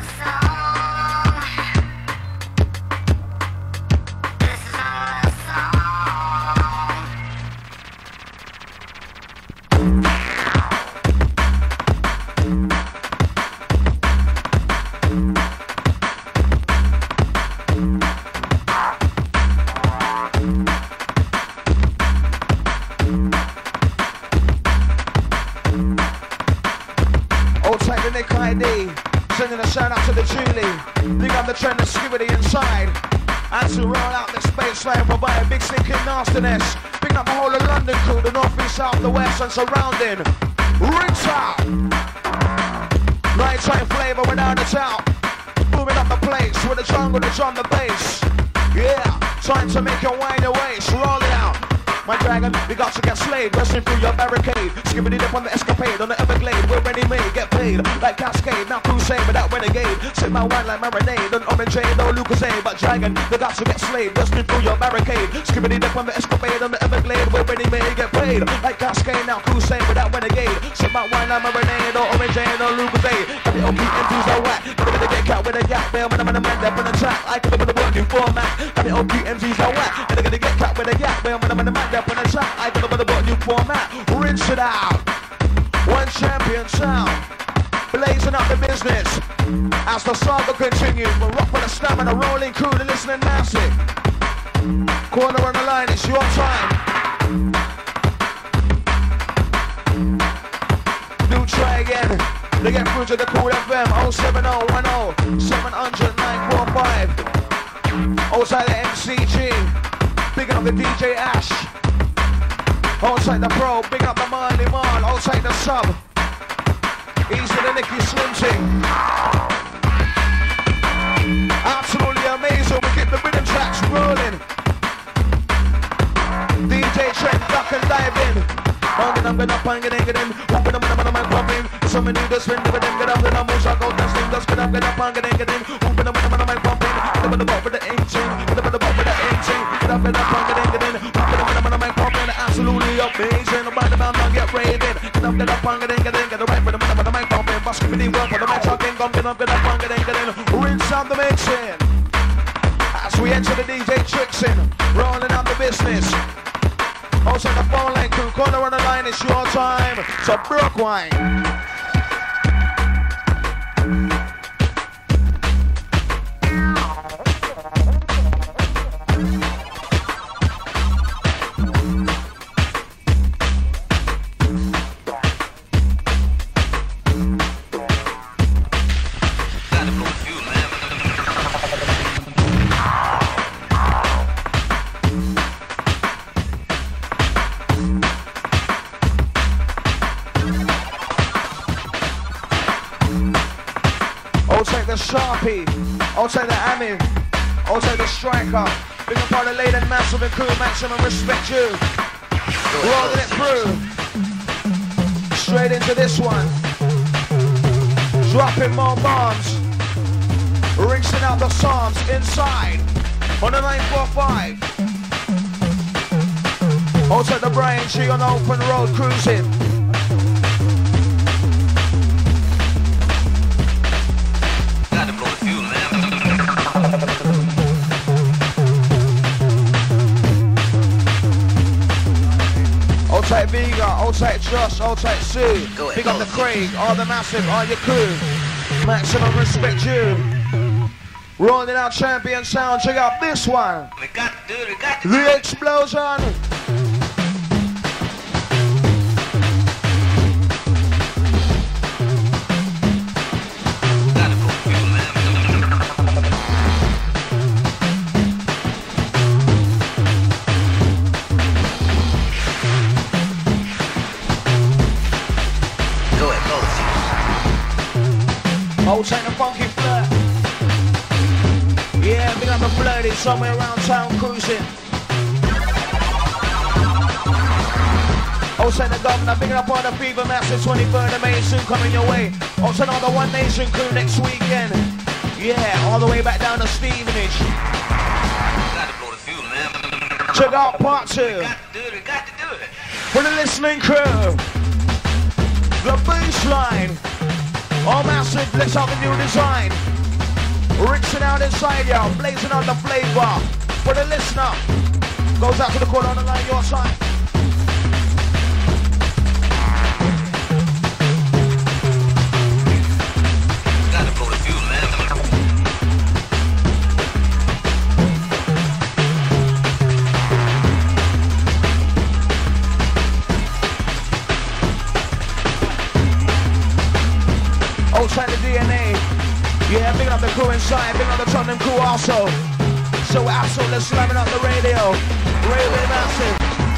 Sending a shout out to the Julie. Big up the Trend and Skibbity inside. And to roll out the space line, provide a big stinking nastiness. Big up the whole of London crew, the north, east, south, the west and surrounding. Rinse out. Nighttime flavor without a doubt. Booming up the place with the jungle, the drum, the bass. Yeah, time to make your wine your waist. Roll it out. My dragon, we got to get slayed, bursting through your barricade. Skibbity dip on the escapade, on the Everglade. We're ready made, get paid like Cascade. Now crusade without renegade. Sip my wine like marinade, on orange, no Lucasade. But dragon, we got to get slayed, bursting through your barricade. Skibbity dip on the escapade, on the Everglade. We're ready made, get paid like Cascade. Now crusade without renegade. Sip my wine like marinade, no orange, no Lucasade. WOP MCs are whack. Gonna get cat with a gap, man. When I'm in the man, they're on the track. I come up with a working format. WOP MCs are whack. And they're gonna get cat with a gap, man. When I'm in the man, up on the track, I got about the new format. Rinse it out. One champion sound, blazing up the business. As the saga continues, we'll rock with the stamina, rolling crew, the listening massive. Corner on the line, it's your time. Do try again. They get through to the Cool FM 07010 700 945. Outside the MCG, big up the DJ Ash. Outside the Pro, big up the Marley Marl. Outside the Sub, easy the Nicky Slim Ting. Absolutely get up and get in. Open them when I'm pumping. So many do this when they get up, then I'm going to go dancing. Just get up and get in. Open them when I'm pumping. Get up and go for the 18. Get up and go for the 18. Get up and get in. Open them when I'm pumping. Absolutely amazing. Nobody bound to get raided. Get up and get in. Get the right for the when I'm pumping. Basket me work for the man talking. Get up and get in. Rinse out the mixing. As we enter the DJ Trixin, rolling out the business. Also the phone line crew, corner on the line, it's your time. So Brookwine. Sharpie, I'll take the Amin, I'll take the Striker. Big up all the late and massive and crew, maximum respect you. Rolling it through. Straight into this one. Dropping more bombs. Rinsing out the Psalms inside. On the 945. I'll take the Brian G on the open road cruising. Outside Vega, outside Josh, outside Sue. Big up the Craig, all the massive, all your crew. Maximum respect you. Rolling out champion sound, check out this one. We got to do it, we got to do The it. explosion. Outside the funky flirt. Yeah, big up the flirty somewhere around town cruising. Outside the governor, big up all the fever massive 23rd of May soon coming your way. Outside all the One Nation crew next weekend. Yeah, all the way back down to Stevenage. Check out part 2. We got to do it, we got to do it. For the listening crew. The baseline. All massive, let's have a new design. Rinsing out inside, y'all, blazing on the flavor. For the listener, goes out to the corner on the line, your side. Gotta blow the fuse, man. Outside the DNA. Yeah, big up the crew inside, big up the Tottenham crew also. So we're absolutely slamming up the radio. Really massive.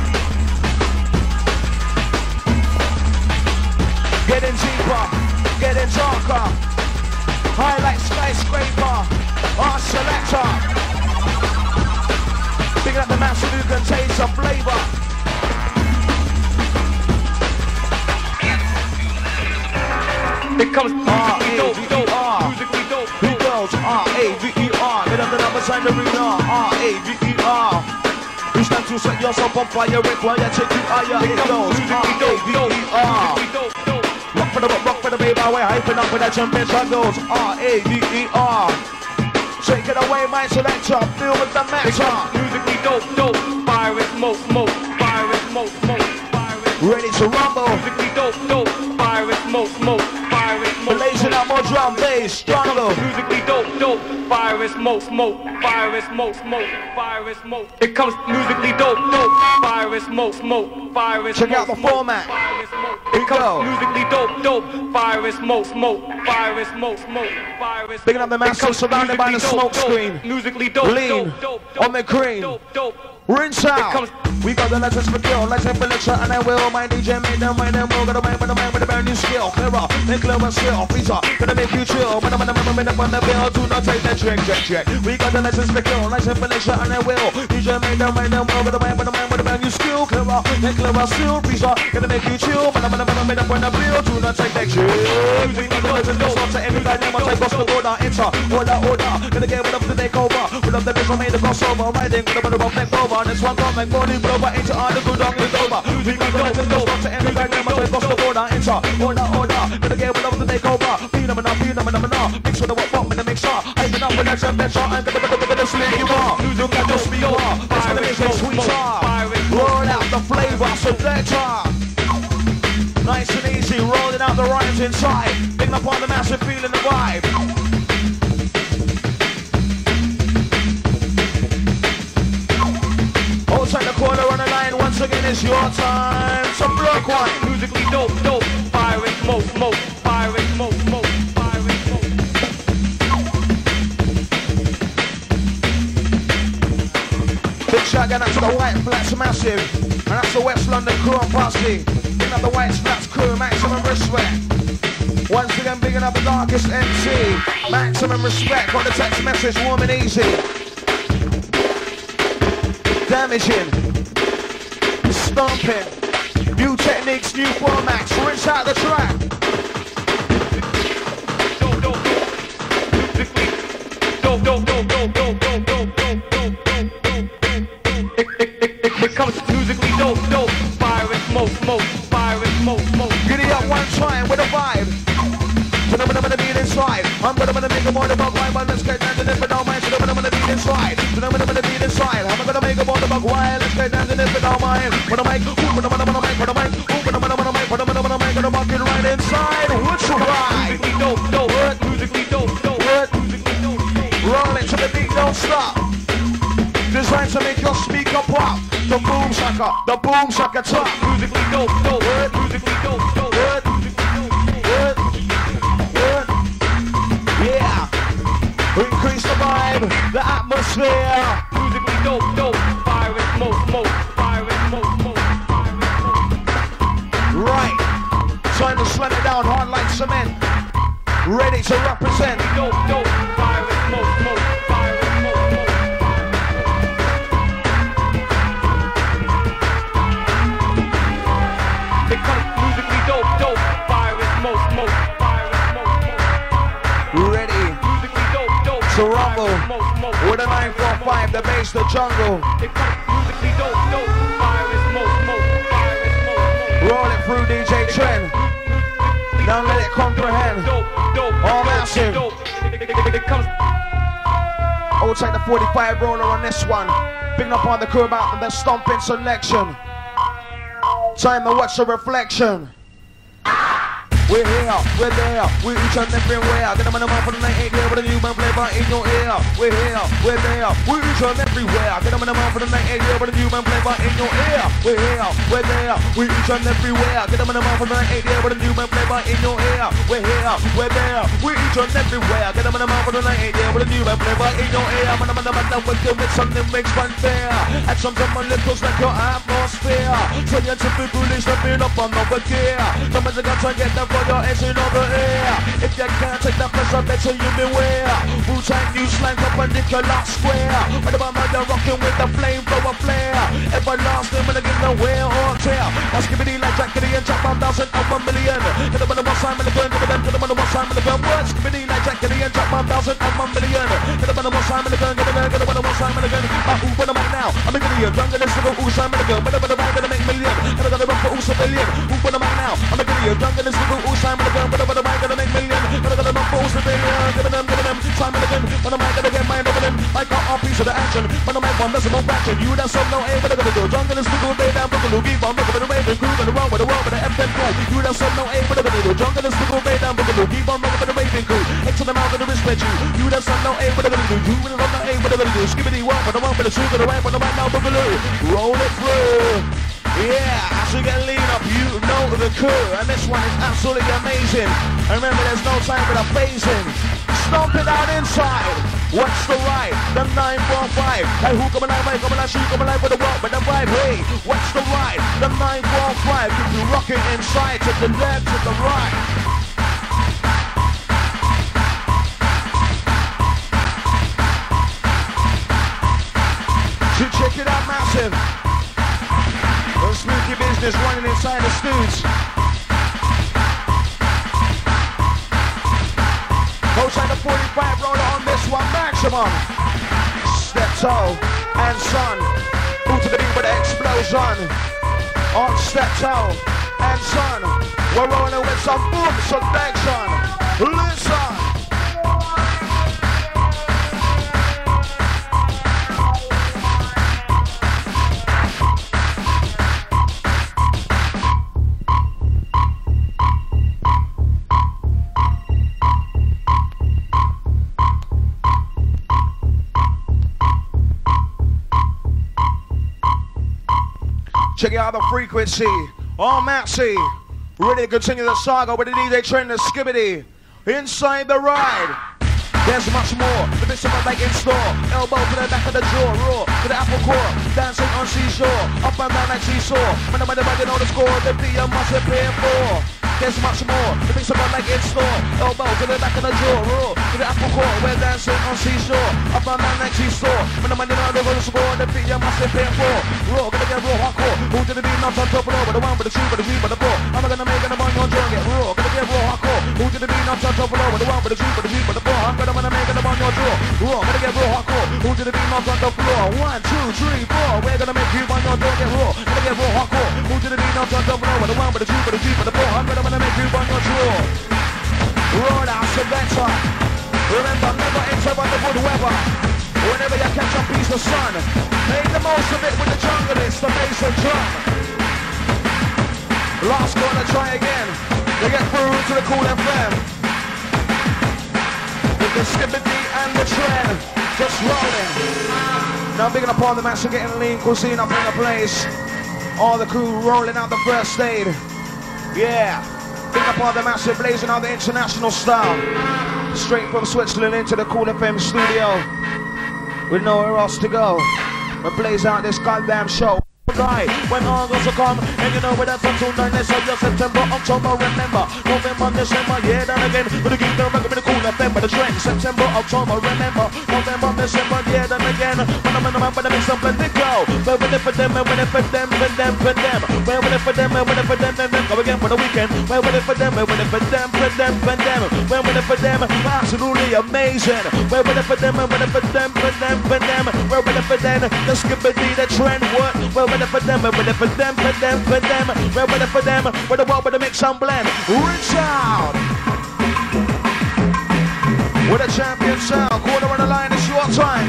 Getting deeper, getting darker. High like skyscraper. Our selector. Big up the massive who can taste the flavor. It comes R-A-V-E-R. Musically dope. Who goes? R-A-V-E-R. Get up the number sign the arena. R-A-V-E-R. You stand to set yourself on fire. Require take you higher. It goes. R-A-V-E-R. Rock for the baby. We're hyping up with that championship goes. R-A-V-E-R. Take it away, my selector. Feel with the matter. Musically dope. Fire it, smoke. Fire it, smoke. Ready to rumble. Musically dope. Fire it, smoke. Fire it, smoke. Blazing out more drum bass. Stronger. Musically dope. Fire it, smoke. Fire it, smoke. Fire it, smoke. It comes musically dope. Fire it, smoke. Fire it, Check out the format. Here we go. Musically dope. Fire it, smoke. Fire it, smoke. Fire it. Picking up the massive surrounded by the smoke screen. Musically dope. Lean on the green. Rinse out. We got the legends for kill, legend for lecture, and I will. My DJ made them, mind them, will. Got a mind with a brand new skill. Clearer, then clearer still. Freezer, gonna make you chill. When I'm on the bill, do not take that check. We got the legends for kill, legend for lecture, and I will. DJ made them, mind them, will. Got a mind with a brand new skill. Clearer, then clearer still. Freezer, gonna make you chill. When I'm on the bill, do not take that check. We got the legends for kill, to every guy name, I'll take off the order. Enter, order. Gonna get rid of the takeover. Rid of the bitch, I made the crossover. Riding with a bit of neck over. This one come like body blow. Into all the good dog is over. We got the legends go to every guy name, I'll take off the order. Enter, order. Gonna get rid of the takeover. Phenomenal. Mix with the what in the mixer. I been up with that jump better. I'm gonna slay you are. You got the speed war. It's gonna make it sweeter. Roll out the flavor, selector. Nice and easy, rolling out the rhymes inside. Picking up on the massive feeling the vibe. Outside the corner on the line, once again it's your time. Some block one. Musically dope. Fire and smoke. Fire and smoke. Fire and smoke. Big shout out to the White Flats Massive. And that's the West London crew and posse. Bigging up the White Flats crew, maximum respect. Once again, bigging up the Darkest MC. Maximum respect on the text message, warm and easy. Damaging, stomping, new techniques, new formats, rinse out the track. It comes musically dope. Fire and smoke. Fire and smoke. Giddy up one time with a vibe. But I'm gonna be inside. I'm gonna make a more about why, but let's get down to this, but don't mind. I'm gonna be inside. I'm gonna be inside. I'm gonna make a more about why, let's get down to this, but don't mind. When I'm make, when I'm gonna walk it right inside. What's your ride? Musically dope. Roll it to the beat, don't stop. Designed to make your speaker pop. The boom shaka top. Musically dope. Musically dope. Yeah, increase the vibe, the atmosphere. Musically dope. Fire and smoke. Fire and smoke. Right, time to slam it down hard like cement. Ready to represent. Dope. Fire and smoke. Fire and smoke. It comes musically dope. Fire and smoke. Fire and smoke. Ready Musically dope. to rumble with a 945, the bass, the jungle. It comes musically dope. Fire and smoke. Fire and smoke. Roll it through DJ Trend. Now let it comprehend. All massive. It comes. Old take the 45 roller on this one. Picking up on the crew about the stomping selection. Time to watch the reflection. We're here, we're there, we're each and everywhere. Get them on the mouth for the night, ain't here with a new man flavor in your ear. We're here, we're there, we're each and everywhere. Get them on the mouth for the night, ain't here with a new man flavor in your ear. We're here, we're there, we're each and everywhere. Get them on the mouth for the night, ain't here with a new man flavor in your ear. We're here, we're there, we're each and everywhere. Get them on the mouth for the night, ain't here with a new man flavor in your ear. Man, I'm with you with something makes fun fair. And sometimes my lips like your atmosphere. So you're typically stepping up on over gear. Somebody's got to get them for your engine over here. If you can't take that pressure, better you beware. Wu-Tang new slang perpendicular square. What about man, you're rocking with the flamethrower flare. Everlasting when I get no wear or tear. Now skibbity like Jackity and Jack 1,000 of 1 million. Get them on the one side in the gun, get them on the one side in the gun. What? Skibbity like Jackity and Jack 1,000 of 1 million. Get them on the one side in the gun, get them on the one side in the gun. Who put them on now? I'm a idiot, drunk in this little Wu-Tang in the gun. But I'm gonna make million. And I'm gonna run for civilian. Who put them on now? I'm a idiot, drunk in this little Wu-Tang in the gun. But I'm gonna make million. And I'm gonna run for civilian. Give them time in the gun. But I'm gonna get mine over them. I got all piece of the action. But I'm one decimal fraction. You that's some no aim, but I'm gonna do. Drunk in this little bay down, Boogaloo, keep on looking for the raving crew. Gonna run with the world with the FM crew. You that's some no aim, but I'm gonna do. Drunk in this little bay down, Boogaloo, keep on looking for the raving crew. X to the mouth of the respect you. You that's some no aim, but I'm gonna do. You with no aim, but I'm gonna do. Skibbity walk, but I'm on with the sugar, the right, but I'm right now, Boogaloo. Roll it through. Yeah, as we get lean up, you know the crew. And this one is absolutely amazing. And remember, there's no time for the phasing. Stomp it out inside. What's the right? The 945. Hey, who come alive? Hey, come alive, she come alive with the walk, with the vibe. Hey, what's the right? The 945. Keep you rocking inside to the left, to the right. So check it out, massive. The spooky business running inside the stoots. Outside the 45 roller on this one, maximum. Step toe and son. Move to the beat with the explosion. On step toe and son. We're rolling with some boom selection. Listen. Check out the frequency. Oh, Maxi. Ready to continue the saga with the DJ Trend and Skibbity. Inside the ride. There's much more. The bits of my leg in store. Elbow to the back of the jaw. Raw to the apple core. Dancing on seashore. Up and down like seesaw. When the know the score, the beat must have been for. There's much more. The bits of my leg in store. Elbow to the back of the jaw. Raw to the apple core. We're dancing on seashore. Up and down like seesaw. When the know the score, the beat must have been for. Raw, gonna get raw, hardcore. Who did the beat not on top of the one, with the two, with the three, with the four. I'm gonna make it a one, you're gonna get raw. Gonna get raw, hardcore. Who did the beat not on top of the one, with the one, with the two, with the three, with the four. I'm gonna make it a one, you're raw. Gonna get raw, hardcore. Who did the beat not on the floor? 1, 2, 3, 4. We're gonna make you one, you're gonna get raw. Gonna get raw, hardcore. Who did the beat not on top of the one, with the one, with the two, with the three, with the four. I'm gonna make you one, you're raw. Raw out, selector. Remember, never enter by the good weather. Whenever you catch a piece of sun, make the most of it with the junglist, the bass and drum. Last corner, try again. We get through to the Cool FM. With the Skibbity and the Trend, just rolling. Now bigging up all the match and getting lean cuisine up in the place. All the crew rolling out the first aid. Yeah. Big up all the massive blazing out the international style. Straight from Switzerland into the Cool FM studio. With nowhere else to go. We blaze out this goddamn show. Right, when August will come, and you know where that's up to 9, let's say September, October, remember, November, December, yeah, then again, gonna keep them rockin' with the Cool FM, but the Trend, September, October, remember, November, December, yeah, then again, when I'm but I make some plenty go, but when it for them, and when it for them, for them, for them, when it for them, and when it for them, and then go again for the weekend, when it for them, and when it for them, for them, for them, when it for them, absolutely amazing, when it for them, and when it for them, for them, for them, when it for them, the Skibbity, the Trend, what, well, for them, for them, for them, for them, for them, for them, with the world, with the mix and blend. Reach out with a champion sound. Quarter on the line, it's your time.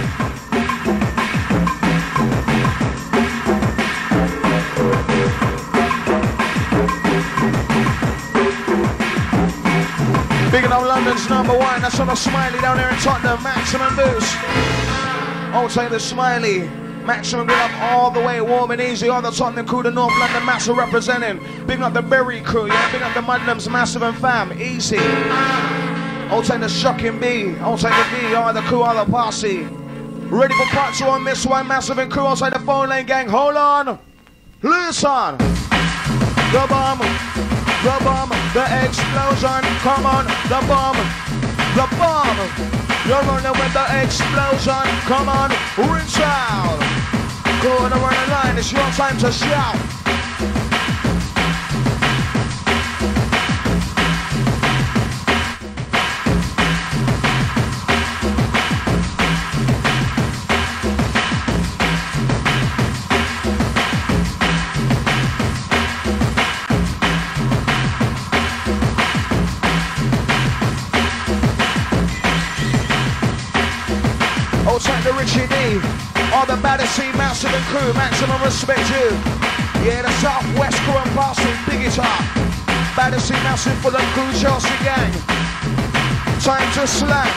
Bigging up London's #1. That's on a Smiley down there in Tottenham. Maximum boost. I'll take the Smiley. Maximum get up all the way, warm and easy. All the Tottenham crew, the North London Massive representing. Big up the Berry crew, yeah. Big up the Mudlums, Massive and Fam, easy. I'll take the Shocking B. I'll take the V, all the crew, all the posse. Ready for part 2 on this one, Massive and crew. I'll take the phone lane gang. Hold on. Listen. The bomb, the explosion. Come on, the bomb. You're running with the explosion. Come on, reach out. Go on the running line. It's your time to shout. Outside the Richie D, all the Battersea Massive and crew, maximum respect you. Yeah, the Southwest crew and passing, big it up. Battersea Massive for the crew, Chelsea gang. Time to slam.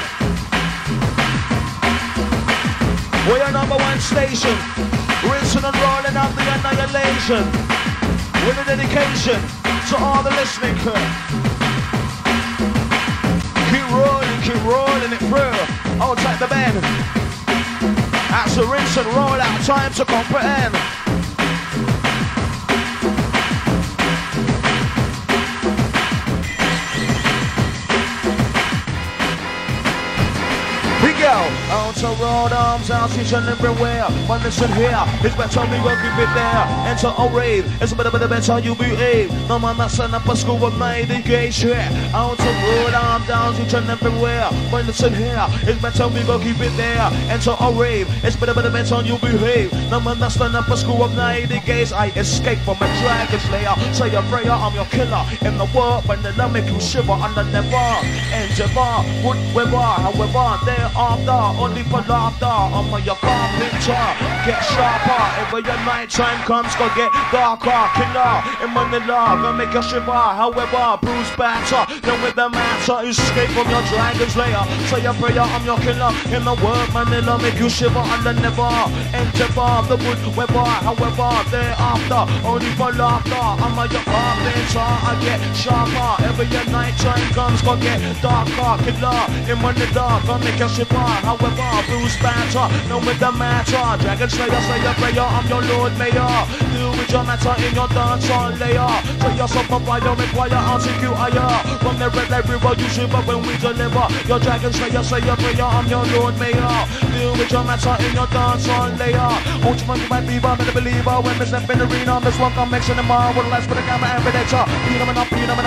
We're your #1 station, rinsing and rolling out the annihilation. With a dedication to all the listening crew. Keep rolling it through. Hold tight the bend. That's a rinse and roll out. Time to comprehend. Out to road arms, out teaching everywhere. But listen here, it's better we go keep it there. Enter a rave, it's better you behave. No man not send up a school with my education. Out to road arms, down teaching everywhere. But listen here, it's better we go keep it there. Enter a rave, it's better you behave. No man not send up a school with my education. I escape from a dragon slayer. Say a prayer, I'm your killer. In the world, when the make you shiver under never. Endeavor, would weather, however, thereafter. Only for laughter, I'm on your carpenter. Get sharper, every your night time comes, go get darker. Killer, in Manila, gonna make you shiver. However, bruise batter, then with the matter, escape from your dragon's lair. Say a prayer, I'm your killer. In the world, Manila, make you shiver under never. Endeavor, the wood weather, however, thereafter. Only for laughter, I'm on your carpenter. I get sharper, every your night time comes, go get darker. Killer, in Manila, gonna make you shiver. However, bruise batter, no with the matter. Dragon slayer, say a prayer, I'm your lord mayor. Deal with your matter in your dance on layer. Say yourself a fire, require, I'll take you higher. From the red light river, you shiver when we deliver. Your dragon slayer, say a prayer, I'm your lord mayor. Deal with your matter in your dance on layer. Won't you find me my beaver, I'm a believer. When we step in the arena, this one come mixing the mar. With lights for the camera and predator. Phenomena.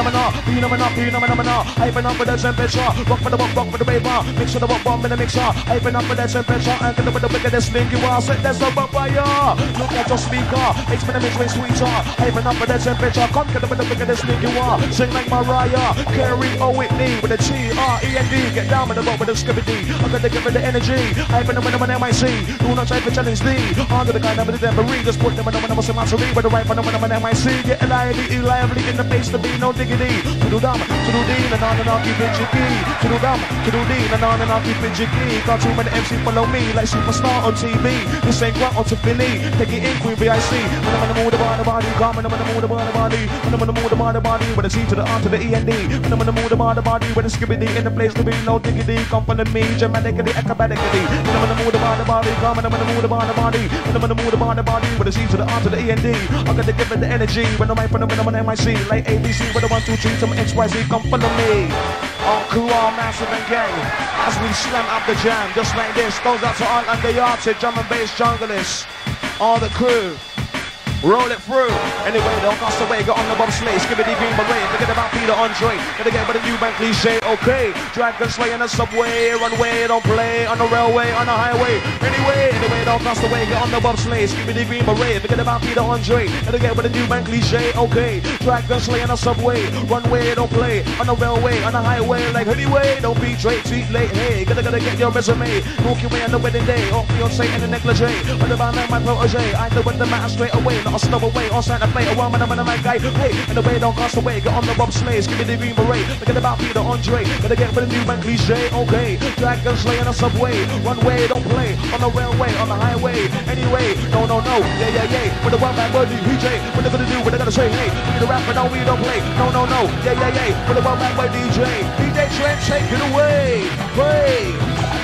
Hyping up with the temperature. Rock for the rock for the paper. Mix with the bomb in the mixer. Hyping up with the temperature. And with the wickedest link you are. Set this up fire. Look at your speaker. It's been a mix way sweeter. Hyping up with the temperature. Come get with the wickedest link you are. Sing like Mariah. Carry O Whitney with the T-R-E-N-D. Get down with the rock with the skibbity. I'm gonna give it the energy. Hyping them with them on MIC. Do not try to challenge me. Under the kind of the debris. Just put them in the Massey with the right for them on MIC. Get lively in the face to be no diggity. To do dumb, to do D, and on keep it jiggy. To do dumb, to do D, and on keep it jiggy. Cartoon when the MC follow me like superstar on TV. This ain't what on to Philly. Take it in, Queen VIC. When I'm in the mood about the body, come when I'm in the mood about the body. When I'm in the mood about the body, with a C to the R to the E and D. When I'm in the mood about the body, with a skibbity in the place to be no diggity. Come from the me, Germanically, acrobatically. When I'm in the mood about the body, come when I'm in the mood about the body. When I'm in the mood about the body, with a C to the R to the E and D. I'm gonna give it the energy. When I'm from the on MIC, like ABC, with a 1, 2, 3, some XYZ, come follow me. On crew, all massive and gang. As we slam up the jam, just like this. Goes out to all under yarded, drum and bass junglers. All the crew. Roll it through. Anyway, don't cast away, get on the bobsleigh. Skibbity green beret, forget about Peter Andre. Gotta get with the new band cliche, okay. Dragon slay in the subway, runway, don't play. On the railway, on the highway. Anyway, don't cast away, get on the bobsleigh. Skibbity green beret, forget about Peter Andre. Gotta get with the new band cliche, okay. Dragon slay in the subway, runway, don't play. On the railway, on the highway, like anyway, don't be straight, too late. Hey, gotta get your resume. Walk your way on the wedding day, or Beyonce in the negligee. What about my protege? I know when the matter straight away. Not a stop away, or Santa play a woman, I'm a man guy. Hey, and the way don't cast away, get on the bobsleighs, give me the green beret. Forget about Peter Andre, gotta get with the new band cliche, okay. Dragon slay on the subway, runway, don't play. On the railway, on the highway, anyway, no. Yeah. With the one man word, DJ, what they gonna do, what they gonna say, hey. We the rapper, no, we don't play. No. Yeah. With the one man word, DJ Trent, take it away. Play.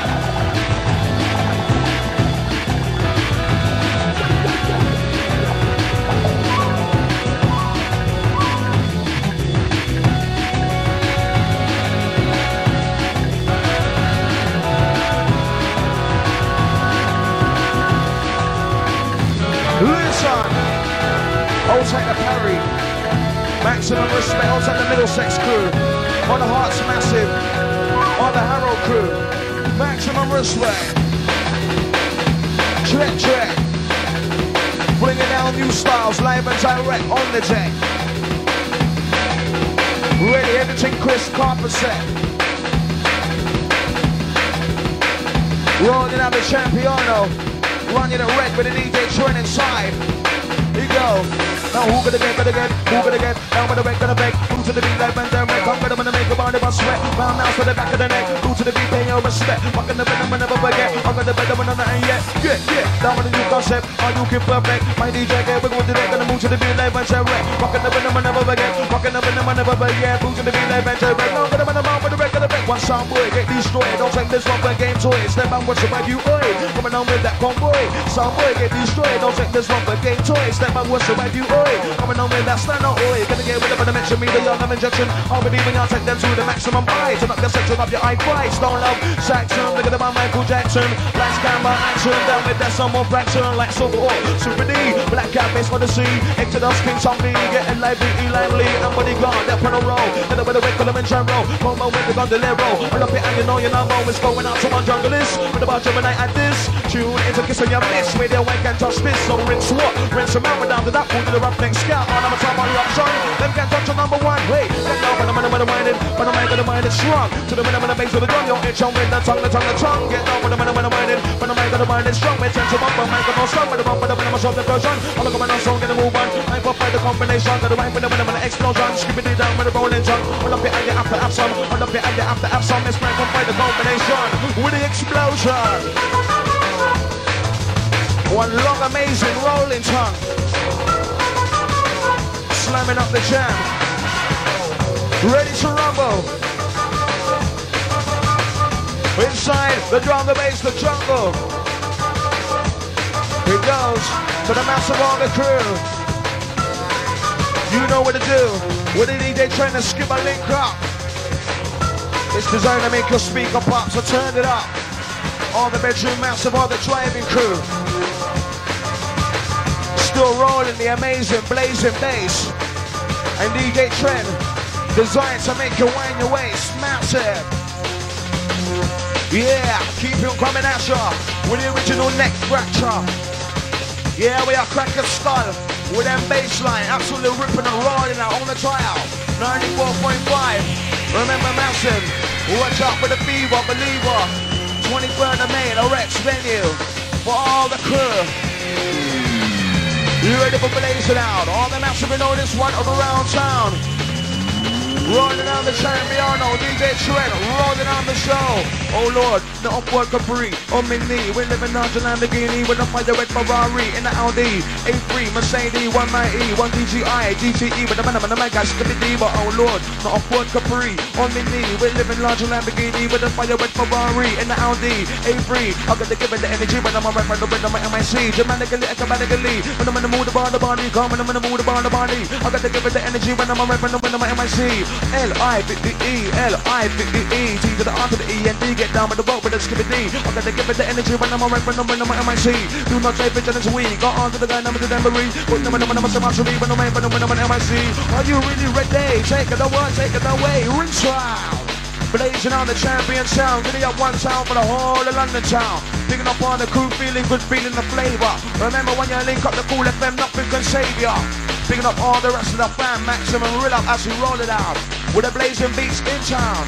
Hold tight the Parry, maximum respect, hold tight the Middlesex crew, on the Hearts Massive, on the Harrow crew, maximum respect, check, bringing down new styles, live and direct on the deck, ready, everything Chris Carper set, rolling out the Champiano, running the red with the DJ Trent inside. Here you go. Now who gonna get, now with the red gonna beg. Who to the beat like Van Damme, I'm gonna make a body about sweat. Round mouse to the back of the neck. Who to the beat, pay your respect. Fucking the rhythm and never forget. I'm gonna bet them another ain't yet. Yeah. Down with the new concept, are you can perfect. My DJ get wiggle with the leg, gonna move to the beat like Van Damme. Fucking the rhythm never forget. Rocking up in the never forget. Who's gonna be that venture? But no, but I'm on with the record of it. One sound boy, get destroyed. Don't take this one for game toy. Step back, what's about you, oi? Coming on with that convoy. Sound boy, get destroyed. Don't take this one for game toy. Step back, what's about you, oi? Coming on with that stand up, oi. Gonna get rid of the mention me, the young injection. I'll believe in y'all, take them to the maximum high. Turn up the section of your eye price. Don't love Saxon. Look at about Michael Jackson. Lights, camera, action. Down with that some more fraction. Like Super O, Super D. Black cat face for the sea. Exodus, King Zombie. Getting lively, lively. And bodyguard, that on a roll. Get away the way, Kilimanjaro. Come on with the Gondolero. All up here and you know your number is going out to my junglist. With about Gemini at this. Tune into kissing your miss. Where their way can touch this. So rinse what? Rinse them out. We're down to that pool to the rough neck scout. On I'm a top on the option. Them can touch your number one. Wait, let go when I'm in the minded. When I'm in the minded strong. To the minimum base with the drum. Yo, itch on with the tongue, the tongue, the tongue. Get down when I'm in the minded. When I'm in the minded strong. It's into bump. I'm in the strong. With the bump. With the minimum of the version. I'm looking at my song. Get a move on. I'm for fight the combination. Got the right with the minimum explosion. Skip it down with the rolling tongue. All up here and you have to have some. All up here and you have to have some. Let's break up by the combination with the explosion. One long amazing rolling tongue. Slamming up the jam. Ready to rumble. Inside the drum, the bass, the jungle. It goes to the mass of all the crew. You know what to do. With the DJ trying to skip a link up. It's designed to make your speaker pop, so turn it up. All the bedroom mass of all the driving crew. Still rolling the amazing blazing bass. And DJ Trent designed to make you wind your waist. Massive. Yeah, keep him coming at ya with the original neck fracture. Yeah, we are cracking skull with them bassline, absolutely ripping and rolling out on the tryout. 94.5. Remember Massive, watch out for the fever, believer. 23rd of May, the Rex venue for all the crew. You ready for blazing out? All the Massive know this one of around town. Rolling on the Champiano, DJ Trent, rolling on the show. Oh Lord, the upward Capri, on my knee. We live in Argent Lamborghini with a fire red Ferrari in the Audi. A3, Mercedes, 190, 1 DGI, GTE with the man and the man guys, the diva. Oh Lord, the upward Capri, on my knee. We live in Argent Lamborghini with a fire red Ferrari in the Audi. A3, I got to give it the energy when I'm a rapper, the rhythm of MIC. Dramatically, economically, when I'm in the mood about the body, come when I'm in the mood about the body. I got to give it the energy when I'm a rapper, the rhythm of MIC. L-I-V-E-E, L-I-V-E-E, T to the R to the E and D, get down with the rope with the skibby D. I gotta give it the energy when I'm a rap, when I'm a MIC. Do not say vigilance we, got on to the guy, number to Denbury. Put them in the so much to me when I'm a MIC. Are you really ready? Take it away, take it away, rinse out. Blazing on the champion sound, giddy up one town for the whole of London town. Picking up on the crew, feeling good, feeling the flavor. Remember when you link up the Cool FM, nothing can save ya. Picking up all the rest of the fam, maximum real up as we roll it out. With the blazing beats in town.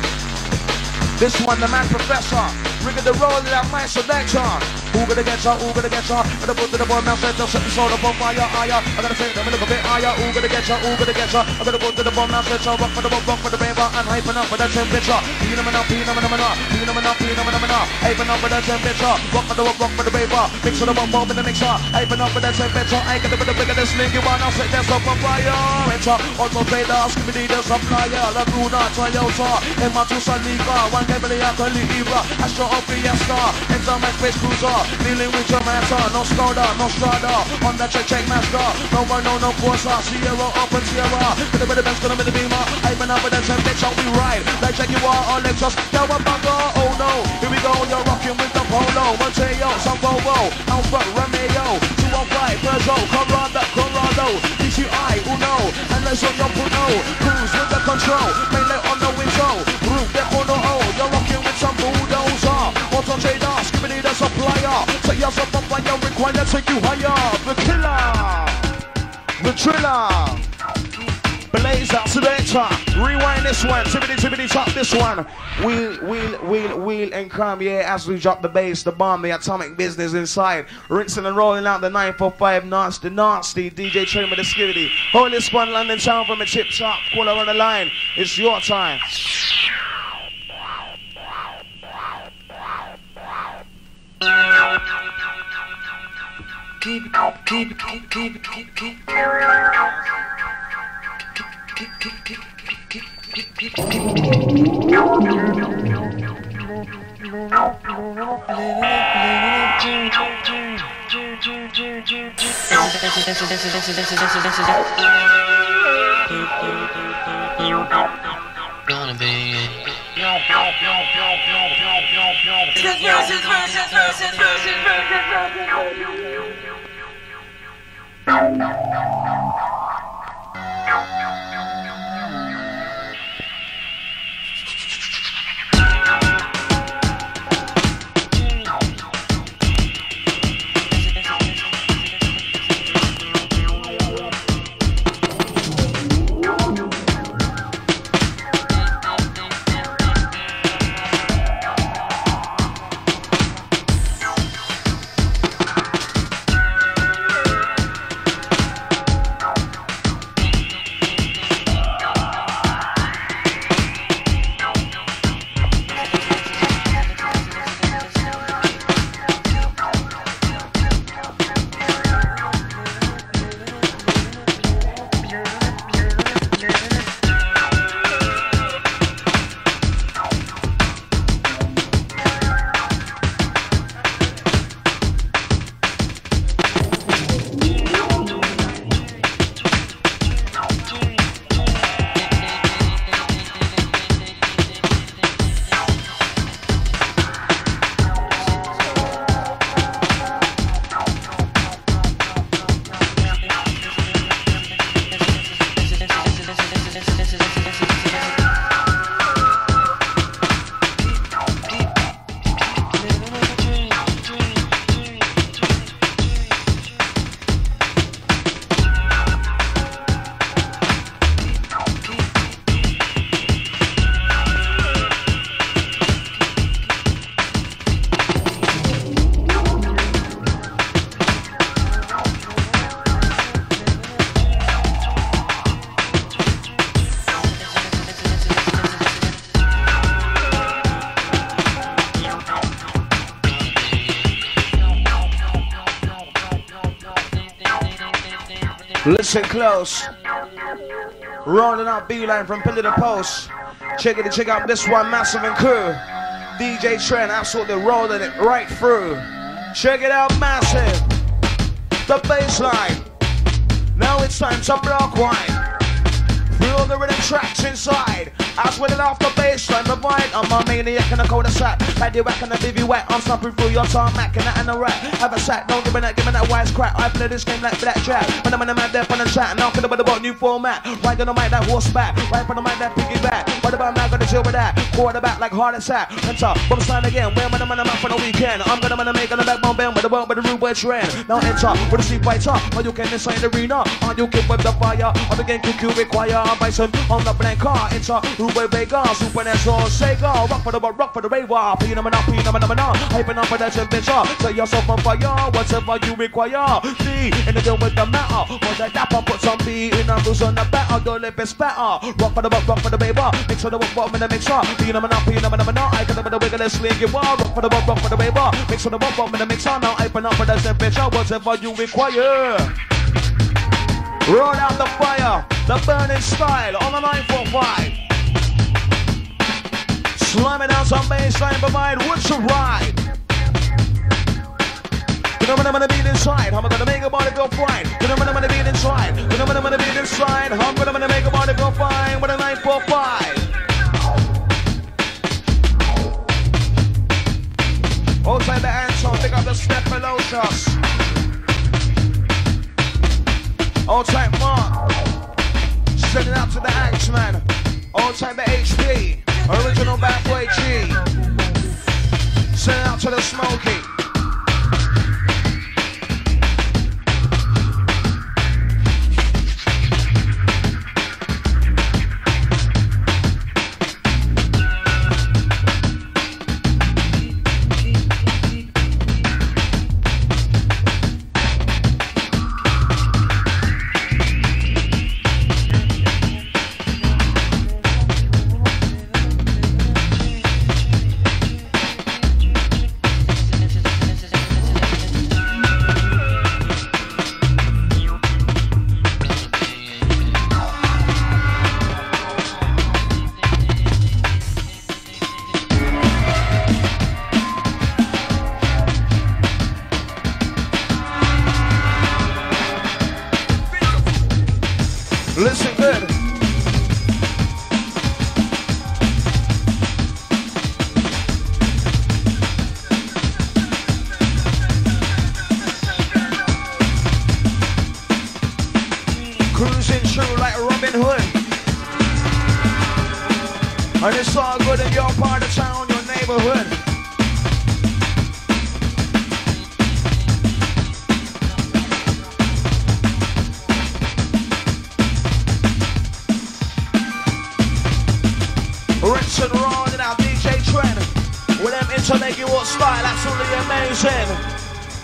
This one, the man professor. Bringing the roll it out, my selection. Who gonna get ya? Who gonna get ya? Gonna put to the boy, now set the soul up on fire, higher. I gotta say them a little bit higher. Who gonna get ya? Who gonna get ya? I gotta go to the bomb, now set ya. Rock for the bomb, rock for the raver, and hyping up for the temperature. Phenomena, phenomena, phenomena, phenomena. Hyping up for the temperature. Rock for the raver. Mix for the bomb in the mixer. Hyping up for the temperature. I gotta put the bigger this link. You wanna set this up on fire. Enter, also play the skibidi, the supplier. Laguna, Toyota, Emma2 Sanika, one Beverly, Akali, Eva, Astro, Fiesta, enter my space cruiser. Dealing with your master, no Skoda, no Strada. On the check master, no one, no Corsa. Sierra, up and Sierra. Gonna be the best, gonna be the beamer. Hyping up for the temperature, we ride. Like Jaguar or Lexus, Cowabunga. Oh no, here we go, you're rocking with the Polo. Mateo, some Volvo, Alfa Romeo, 205, Peugeot, Corrado, DCI, Uno, and let's on your Puno. Cruise with the control, mainly on the window. Roof, the Puno, you're rocking with some bulldozer. Auto trader, skipping the supplier. Take yourself up when you're required to take you higher. The killer, the driller. Blaze out selector. Rewind this one. Tibbity top this one. Wheel and come, yeah, as we drop the bass, the bomb, the atomic business inside. Rinsing and rolling out the 945 nasty DJ Train with the skivity. Holy Squad London town from a chip shop. Caller on the line. It's your time. Keep Gonna be Listen close. Rolling out B-line from pillar to post. Check out this one, Massive and Crew. DJ Trent absolutely rolling it right through. Check it out, Massive. The bass line. Now it's time to block wine. Feel the rhythm tracks inside. As with it off the baseline, the vibe. I'm a maniac and a cul-de-sac. Like the whack and the baby wet. I'm snapping through your tarmac and that and the rap. Have a sack, don't give me that wise crack. I play this game like blackjack. When I'm in the man there on the chat, knocking about new format. Right on the mic that horseback. Right on the mic that piggyback. What about now gonna deal with that? Quarterback like heart attack. Enter, bump sign again. Where am I the map on the weekend? I'm gonna make on the backbone band with the world with the rude boy trend. Now enter with the street fighter. Or you can inside the arena. Or you can whip the fire. Or the game kick you require. Bison on the blank car. Enter Ruby Vega, Supernatural Sega. Rock for the raver. Phenomena. Hyping up for that temperature. Set yourself on fire. Whatever you require. D in the deal with the matter. On the dapper, put some B in the rules on the batter. Don't let it spatter. Rock for the baby. Make sure the work in the mixer. Phenomena. I can the wiggle and sling it. Rock for the baby. Make sure the work in the mixer. Now hyping up for that temperature. Whatever you require. Roll out the fire, the burning style on the 945. Slamming down some bassline, provide what's a ride. You know what I'm gonna be inside. I'm gonna make a body go fine. You know what I'm gonna be inside. You know what I'm gonna be inside. I'm gonna make a body go fine with a 945. Outside the Anton, pick up the step below us. Old type Mark, send it out to the Axeman. Old type the HP, original bad boy G. Send it out to the Smokey. neighborhood. And it's all good in your part of town, your neighborhood. Rinse and roll in our DJ Trend. With them intellectual style, absolutely amazing.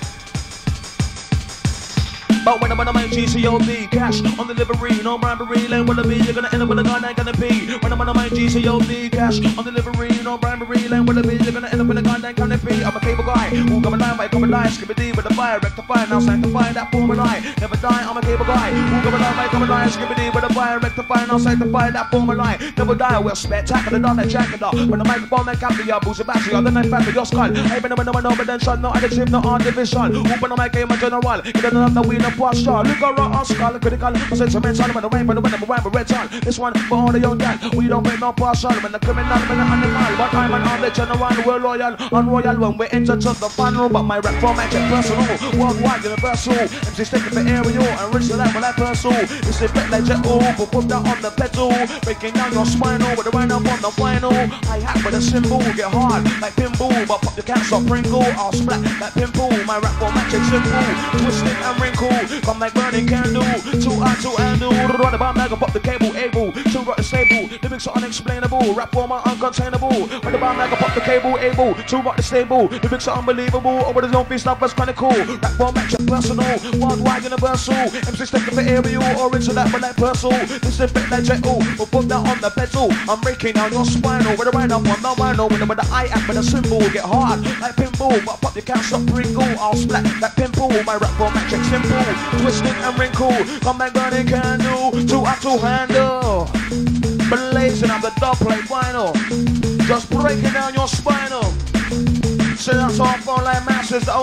But when I'm on my GCOB, cash on delivery, no bribery, land will be, you're gonna end up with a gun, ain't gonna be. When I'm on my GCOB, cash on delivery, no bribery, land will be, you're gonna end up with a gun, ain't gonna be. I'm a cable guy, who come alive, I come alive, skip a D with a fire, rectify, now sanctify that formula. Never die, I'm a cable guy, who come alive, I come alive, skip a D with a fire, rectify, now sanctify that formula. Never die, we're spectacular, not that jacket up. When the microphone, I capture your boozy battery, on the night factor, your skull. I been no, but then shot, no additive, no artificial. Open on my game, my general, you don't have the wheel of posture. Look around us, call critical, sentimental, when the rain, when the wind, when the red on. This one for all the young guys, we don't pay no partial. When the criminal, when the animal, but I'm an the general, we're loyal, unroyal when we enter to the fun room. But my rap format is personal, worldwide, universal. MC sticking for aerial, and rich to that for that personal. It's a bit like jet, but put that on the pedal. Breaking down your spinal with the wind up on the final. I have with a symbol, get hard like pinball, but pop the cats off Pringle. I'll splat like pimple, my rap format is simple, twisted and wrinkled. Come like burning candle, 2 eye, 2 handle. Run the bomb, I can pop the cable, able to rock the stable. Lyrics are unexplainable, rap format uncontainable. Run the bomb, I can pop the cable, able to rock the stable. Lyrics are unbelievable, over the zone, face stuff was kinda cool. Rap format is personal, worldwide universal. MC sticking for aerial, or into that for like personal. This is bit like jet-o, but put that on the pedal. I'm breaking down your spinal, with a right up on the vinyl. With the eye act, with a symbol, get hard like pinball. But pop your cats up, Pringle, I'll splat like pimple. My rap format is simple, twisted and wrinkled. Come back burning candle, 2 eye, 2 handle. Blazing up the dub plate vinyl, just breaking down your spinal. So that's our phone line masters, the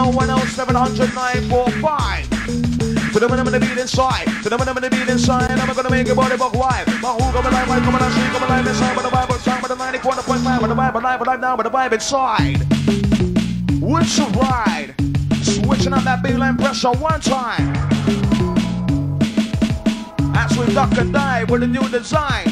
07010-700-945. To the minimum of the beat inside, to the minimum of the beat inside, I'm gonna make your body buck wide. But who come alive, come alive, come alive inside, but the Bible song, but the 94.5, but the Bible live, but live now, but the Bible inside. Which ride? Switching up that big line pressure one time. As we duck and dive with a new design.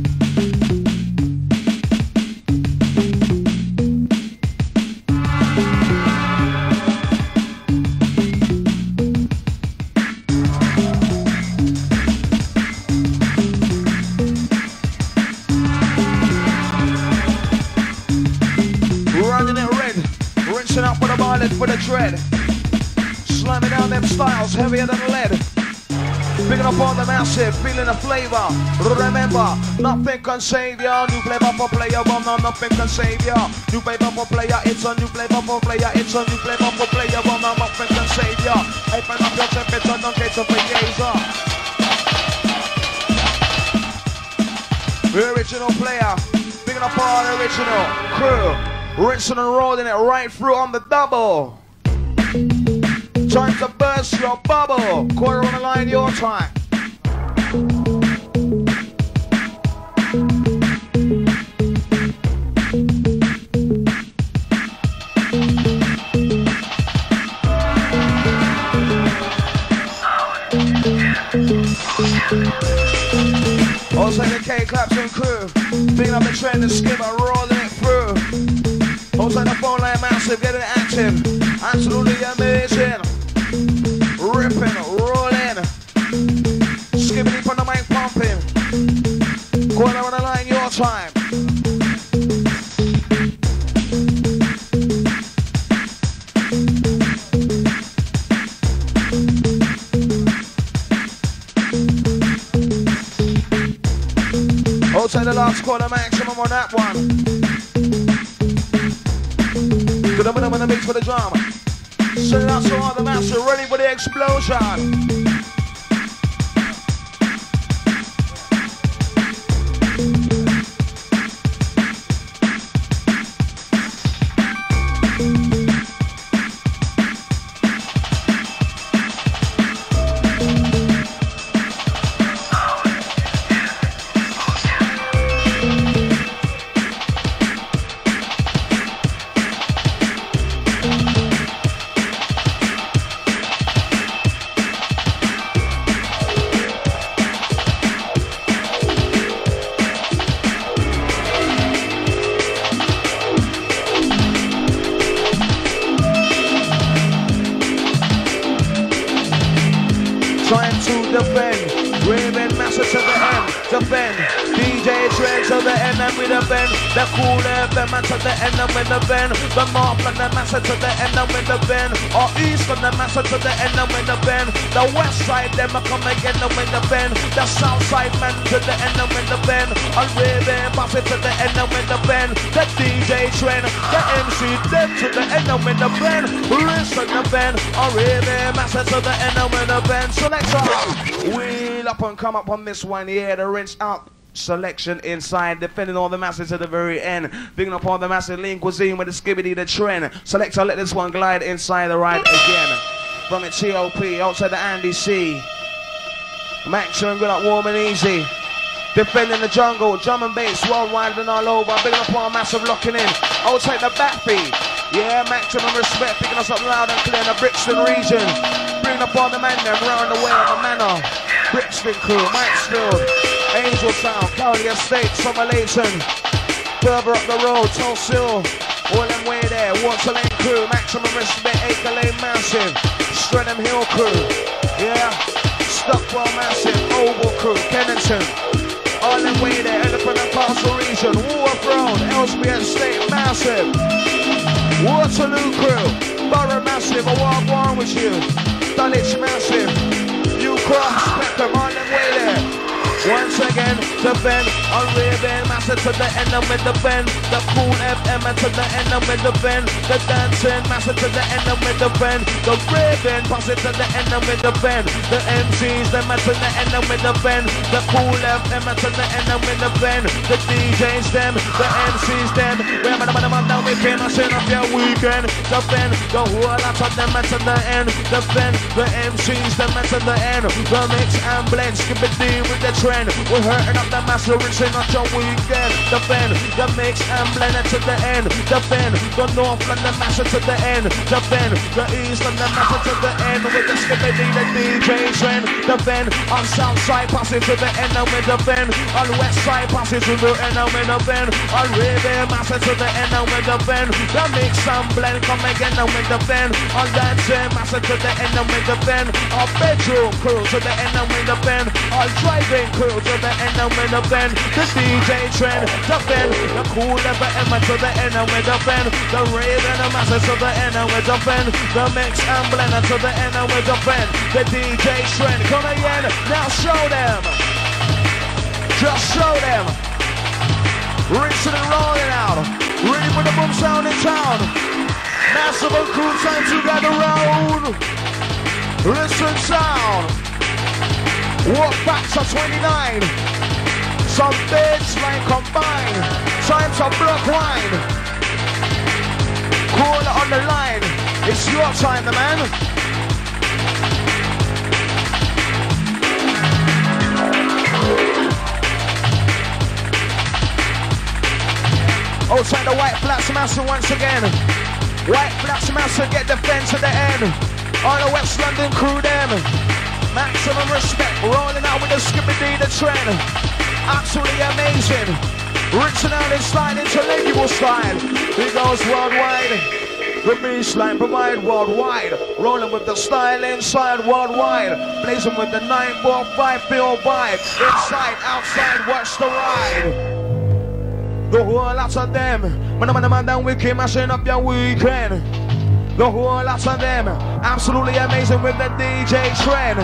Running it red, rinsing up with a barlet for the dread. Slamming down them styles, heavier than lead. Picking up all the massive, feeling the flavor. Remember, nothing can save ya. New flavor for player, but no, nothing can save ya. New flavor for player, it's a new flavor for player. It's a new flavor for player, but no, nothing can save ya. Open up your temperature, don't get to the gazer. Original player, picking up all the original crew. Rinsing and rolling it right through on the double. Time to burst your bubble. Quarter on the line, your time. Also the K-Claps and crew. Picking up the trend and skipper, rolling it through. Also the phone line massive, getting active. Absolutely amazing. Ripping, rolling. Skipping from the mic pumping. Corner on the line, your time. Also the last quarter maximum on that one. Good up in the mix for the drum. So that's all the master ready for the explosion. the end and with the bend. The cool FM to the end and with the bend. The north and the master to the end and with the bend. Or east and the master to the end and with the bend. The west side them a come again and with the bend. The south side man to the end and with the bend. On Raven pass it to the end and with the bend. The DJ trend, the MC them to the end and with the bend. Listen the bend. On Raven master to the end and with the bend. So let's wheel up and come up on this one. Yeah, the rinse out selection inside, defending all the masses to the very end. Bigging up all the massive lean cuisine with the skibbity the trend. Selector, let this one glide inside the right again. From its TOP, outside the Andy C. Maximum good up warm and easy. Defending the jungle, drum and bass, worldwide and all over. Bigging up all massive locking in. Outside the backbeat. Yeah, maximum respect, picking us up loud and clear in the Brixton region. Bringing up all the man them round the way on the manor. Brixton crew, Maxfield, Angel Sound, Cowley Estate, Summer Leighton. Further up the road, Tulse Hill, all them way there. Water Lane crew, maximum respect, Acre Lane massive. Streatham Hill crew, yeah. Stockwell massive, Oval crew, Kennington. All them way there, Elephant and Castle region. Wharf Road, Ellesby Estate massive. Waterloo crew, Borough massive, a walk one with you. Dulwich massive, New Cross, Peckham, all them way there. Once again, the bend, on Raven, master to the end and with the bend. The cool FM to the end and with the bend. The dancing, master to the end and with the bend. The Raven, pass it to the end and with the bend. The MCs, them to the end and with the bend. The cool FM to the end and with the bend. The DJs, them, the MCs, them. Remember the man down with him, I sing up your weekend. The bend, the whole lot of them to the end. The bend, the MCs, them to the end. The mix and blend, skip it D with the trend. We're hurting up the master, rinsing on your weekend. The bend, the mix and blend it to the end. The bend, the north and the master to the end. The bend, the east and the master to the end. With the skippity, the DJ trend. The bend, on south side passes to the end and with the bend. On west side passes to the end and with the bend. On Raven master to the end and with the bend. The mix and blend come again and with the bend. On dancing master to the end and with the bend. On bedroom crew to the end and with the bend. On driving crew to the end and with the bend. The DJ trend, the bend, the cool ever Emma to the end and with the bend. The Raven and master to the end and with the bend. The mix and blender to the end and with the bend. The DJ trend, come again, now show them. Just show them. Rinsing and rolling out. Ready for the boom sound in town. Massive and cool time to gather round. Listen sound. Walk back to 29. Some beds line combine. Time to block wine. Call it on the line. It's your time, the man. Outside the White Flats Master once again. White Flats Master get the fence to the end. All the West London crew them. Maximum respect, rolling out with the skippity, the trend. Absolutely amazing. Rinsing out and sliding to legible style. He goes worldwide. The beast line provide worldwide. Rolling with the style inside worldwide. Blazing with the 945 feel vibe. Inside, outside, watch the ride. The whole lot of them. Man down with him, mashing up your weekend. The whole lot of them, absolutely amazing with the DJ trend.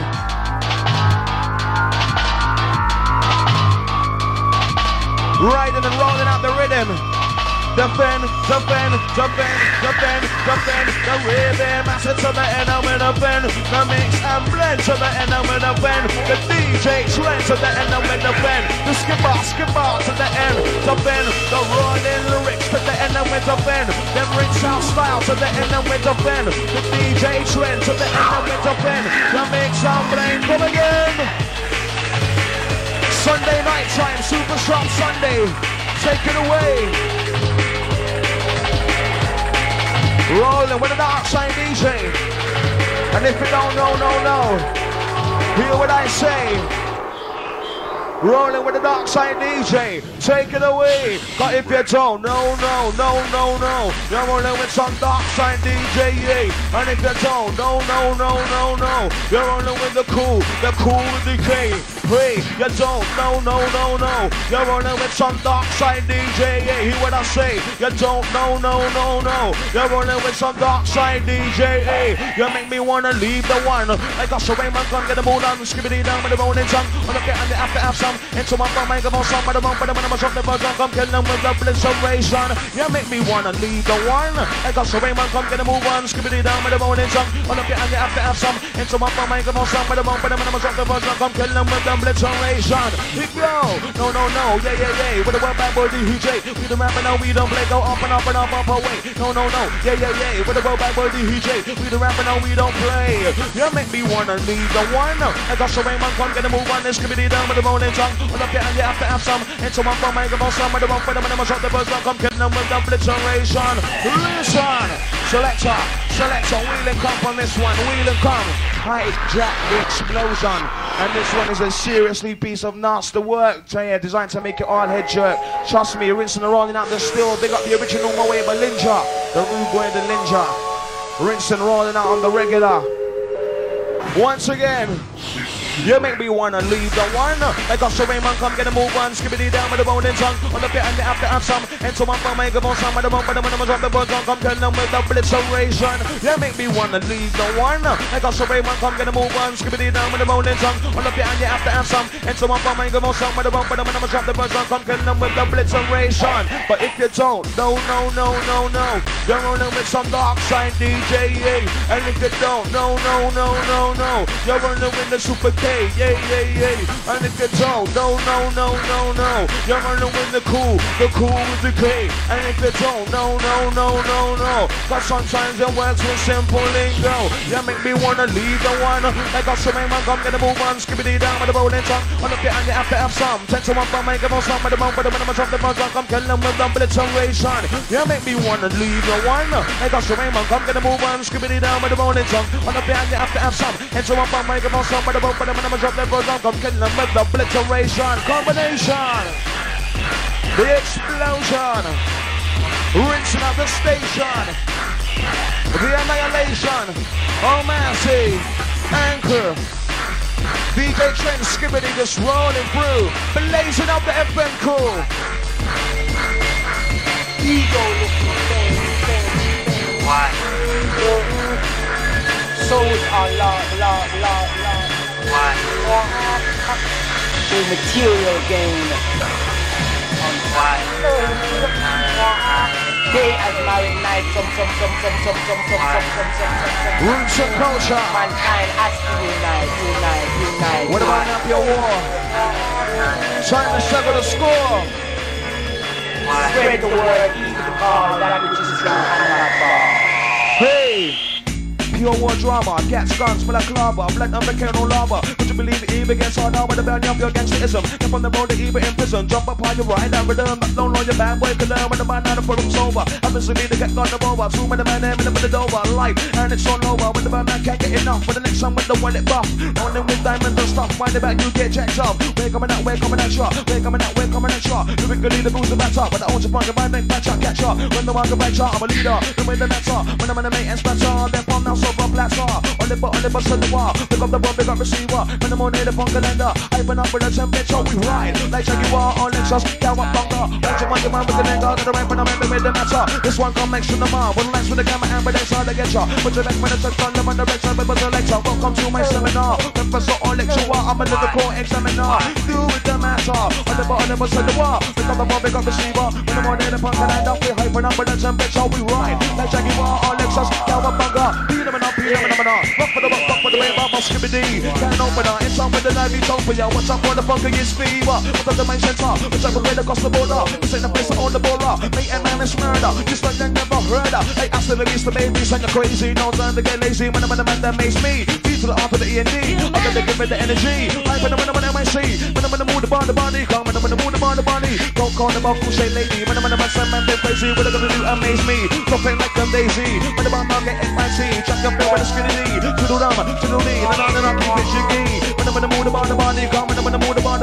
Riding and rolling out the rhythm. The bend, the bend, the bend, the bend, the bend, the rhythm. Master to the end, I'm in a bend. The mix and blend to the end, I'm in a bend. The DJ trend to the end, I'm in a bend. The skip bar to the end. The bend, the rolling lyrics to the end, I'm with the bend. Then rinse out style to the end, I'm with the bend. The DJ trend to the end, I'm with the bend. The mix and blend, come again. Sunday night time, Super Sharp Sunday. Take it away. Rolling with the Dark Side DJ. And if you don't know, hear what I say. Rolling with the Dark Side DJ. Take it away. But if you don't, no. You're rolling with some Dark Side DJ, yeah. And if you don't, no, you're rolling with the cool with the K. Hey, you don't, no, you're rolling with some dark side DJ. Yeah, hear what I say? You don't, no, you're rolling with some dark side DJ. Hey, you make me wanna leave the one. Like us, so Raymond, come get the mood on. Skibbity down with the rolling tongue. On the get and the after have some. Into my phone, make them on some of the bump, but I'm gonna shut the buzz on. Come kill them with the blitzeration. You make me wanna leave the one. Like us, so Raymond, come get the move on. Skibbity down with the rolling tongue. On the get and the after have some. Into my phone, make them on some of the bump, but I'm gonna shut the buzz on. Come kill them with the blitzeration. Big yo, no, yeah. With the word bad boy DJ. We the rapping now, we don't play. Go up and up and up away. No, yeah. With the word bad boy DJ. We the rapping now, we don't play. You make me wanna leave the one. I got so Raymond, come get a move on. This could be down with the rolling tongue. On up there and you have to have some. Into my phone, make them on some of the bump, but I'm gonna shut the buzz on. Come kill them with the blitzeration. Listen, selector, wheel and come on this one. Wheel and come. Hijack the explosion. And this one is a seriously piece of nasty work. Designed to make it all head jerk. Trust me, rinsing and rolling out the still. Big up the original Moe Belinja. The Rude Boy the Ninja. Rinsing and rolling out on the regular. Once again. You make me wanna leave the one. Like us, so Raymond, come get a move on. Skibbity down with the rolling tongue. On the pit and the after have some. And so I'm gonna make them on some of the bump, but I'm gonna drop the buzz on. Come tell them with the blitzeration. You make me wanna leave the one. Like us, so Raymond, come get a move on. Skibbity down with the rolling tongue. On the pit and the after have some. And so I'm gonna make them on some of the bump, but I'm gonna drop the buzz on. Come tell them with the blitzeration. But if you don't, no, you're rolling with some dark side DJ. And if you don't, no, you're rolling with the Super K. Yeah. And if you don't, no, you're running with the cool with the K. And if you don't, no. Cause sometimes it works with simple lingo. You make me wanna leave the one. Like us, so man, come get a move on. Skibbity down with the rolling tongue. On the pit and you have to have some. 10 to 1 for make them on some of the bump, but I'm gonna drop the buzz on. Come kill them with the blitzeration. You make me wanna leave the one. Like us, so man, come get a move on. Skibbity down with the rolling tongue. On the pit and you have to have some. 10 to 1 for make them on some of the bump, but I'm gonna drop the buzz on. Come kill them with the blitzeration. Combination. The explosion. Rinsing out the station. The annihilation. Oh man, see. Anchor. DJ Trent Skibbity just rolling through. Blazing up the FM crew. Ego looking. Why? Souls are love. Why? The material gain. Why? Day as married night, some. Roots and culture. Mankind has to unite. What about up your war? Trying to settle the score. Why? Spread the word, eat the call, that which is true and not Hey! Pure war drama, gas guns full of clava, black and no lava. Would you believe it even gets harder with the burn of your gangsterism? Up on the road to even in prison, jump up on your ride, that rhythm, that don't know your bad boy can learn when the man out of room's over. Happens to me to get gone the over, two with the man name in the middle over, life, and it's all over. When the man can't get enough, for the next one with the wallet buff. Running with diamonds and stuff, find it back, you get jacked up. We're coming out shot. We're coming out shot. Lyrically the booze the back up, but the old front of my neck back up, catch up. When the market back up, I'm a leader, the way the next up. When I'm in the mate and sponsor, then from now so from platter. On the bus on the wall, pick up the bomb, pick up receiver. When I'm on the phone calendar, I open up with a temperature, we ride. Like Jaguar on Lexus, down up bunker. Watch your man with the nigga, got the right when I'm in the middle matter. This one come next to the mom, one lens with the camera and that's how they get ya. Put your neck when it's a gun, I'm on the right side, but the lecture. Welcome to my seminar. Professor or lecturer, I'm a lyrical examiner. Do with the matter. On the bus on the wall, pick up the bomb, pick up receiver. When I'm on the phone calendar, we hyping up with the temperature, we ride. Like Jaguar on Lexus, down up bunker. Beat them up. Rock for the way, Mama Skibbity. Can't open her, it's on with the live utopia. What's up for the fucking is fever? What's up the main center? What's up with the across the border? This ain't the place on the border. Mate and man is murder. Just like they never heard her. They asked to release the babies and you're crazy. No time to get lazy. When I'm in the man that makes me. D to the R to the E and D. I'm gonna give it the energy. Right when I'm in the MIC. When I'm in the mood about the body. Come when I'm in the mood about the body. Don't call them up, say lady. When I'm in the man, they're crazy. What are gonna do? Amaze me. Dropping like a daisy. When I'm out, get NYC. Check up there with the skinny knee. To the rama, to the knee, and I'm keep it jiggy. When I'm in the mood about the body, come, when I'm in the mood about the body,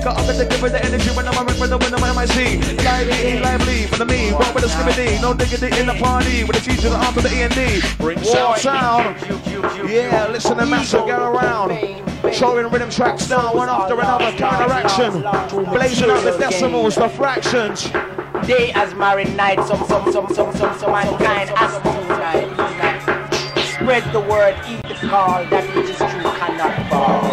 got up to give it the energy when I'm a rip with the wind of my MIC. Lively, for the me, walk with the skibbity, no diggity in the party, with the T to the R to the E&D. Bring sound. Yeah, listen to Master get around. Showing rhythm tracks down, one after another, counteraction. Blazing up the decimals, the fractions. Day as married night, some mankind as tonight. Spread the word, eat the call, that which is true cannot fall.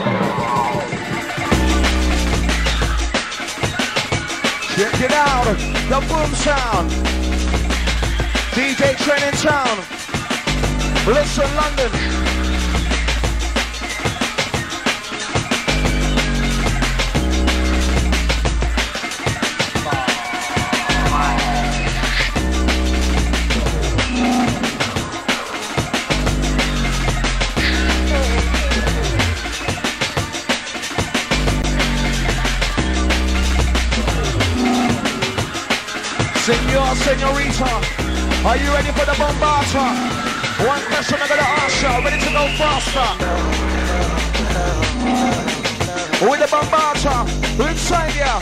Check it out, the boom sound. DJ Tren in town. Listen, London. Senor, senorita, are you ready for the bombata? One question I'm gonna ask you, ready to go faster? With the bombata, inside ya.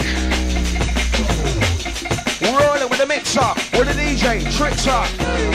Rolling with the mixer, with the DJ, Trickster.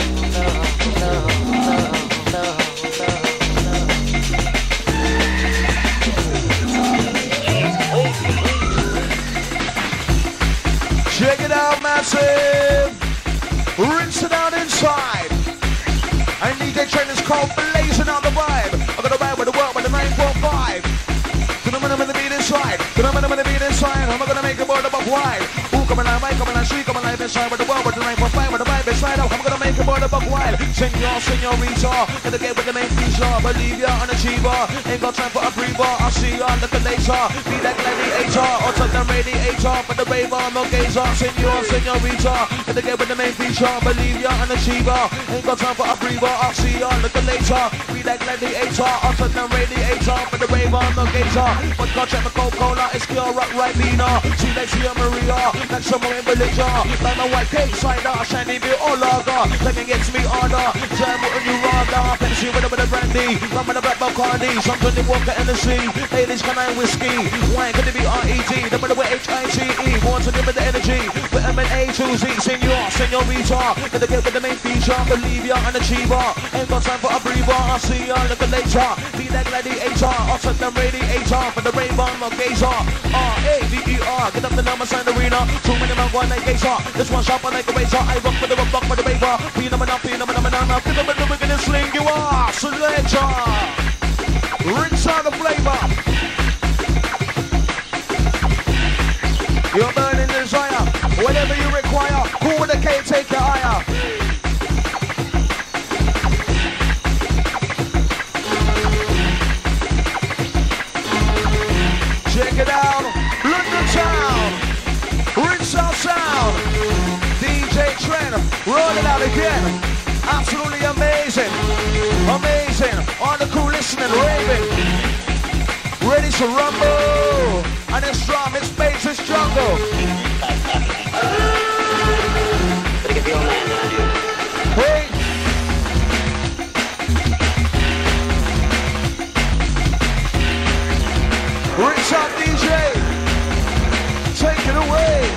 Check it out, massive. Rinse it out inside. And DJ Tren is called blazing out the vibe. I'm gonna ride with the world with the 945. To the minimum of the beat inside. To the minimum of the beat inside. I'm gonna make the board above wide. Ooh, coming out, mic, coming out, street, coming live inside with the world with the 945 with the vibe inside out. I'm gonna make the board above wide. Senor, senorita, in the game with the main feature. Believe ya, unachiever. Ain't got time for a breather. I'll see ya, look at later. Be that gladiator, or take the radiator. For the raver, no gazer. Senor, senorita, in the game with the main feature. Believe ya, unachiever. Ain't got time for a breather. I'll see ya, look at later. Be that gladiator, or take the radiator. For the raver, no gazer. But God check the Coca-Cola, it's pure rock right Lena. See like Tia Maria, like someone in religion. Like my white cake cider, shiny view all lager. Taking gets me harder. Jam with a new radar. Pepsi with a bit of brandy. Rum with a black Bacardi. Something they walk in the sea. Ladies can I whiskey. Wine could it be R-E-D. The better with H-I-T-E. More to give it the energy. With M-N-A to Z. Senor, senorita. In the game with the main feature. Believe ya, an achiever. Ain't got time for a breather. I'll see ya, look at later. Be that gladiator. I'll set them radiator. For the rainbow, no gazer. R-A-V-E-R. Get up the number, sign arena. Too many men going like gazer. This one sharp like a razor. I rock for the rock for the raver. Phenomena. Get up and we're gonna sling you off. Selector. Rinse out the flavor. You're burning desire. Whatever you require. Cool with the K, take your higher. Check it out. London town. Rinse out sound. DJ Tren. Roll it out again. Absolutely amazing. Amazing. All the crew listening, raving. Ready to rumble. And it's drum, it's bass, it's jungle. Hey. Rinse out DJ. Take it away.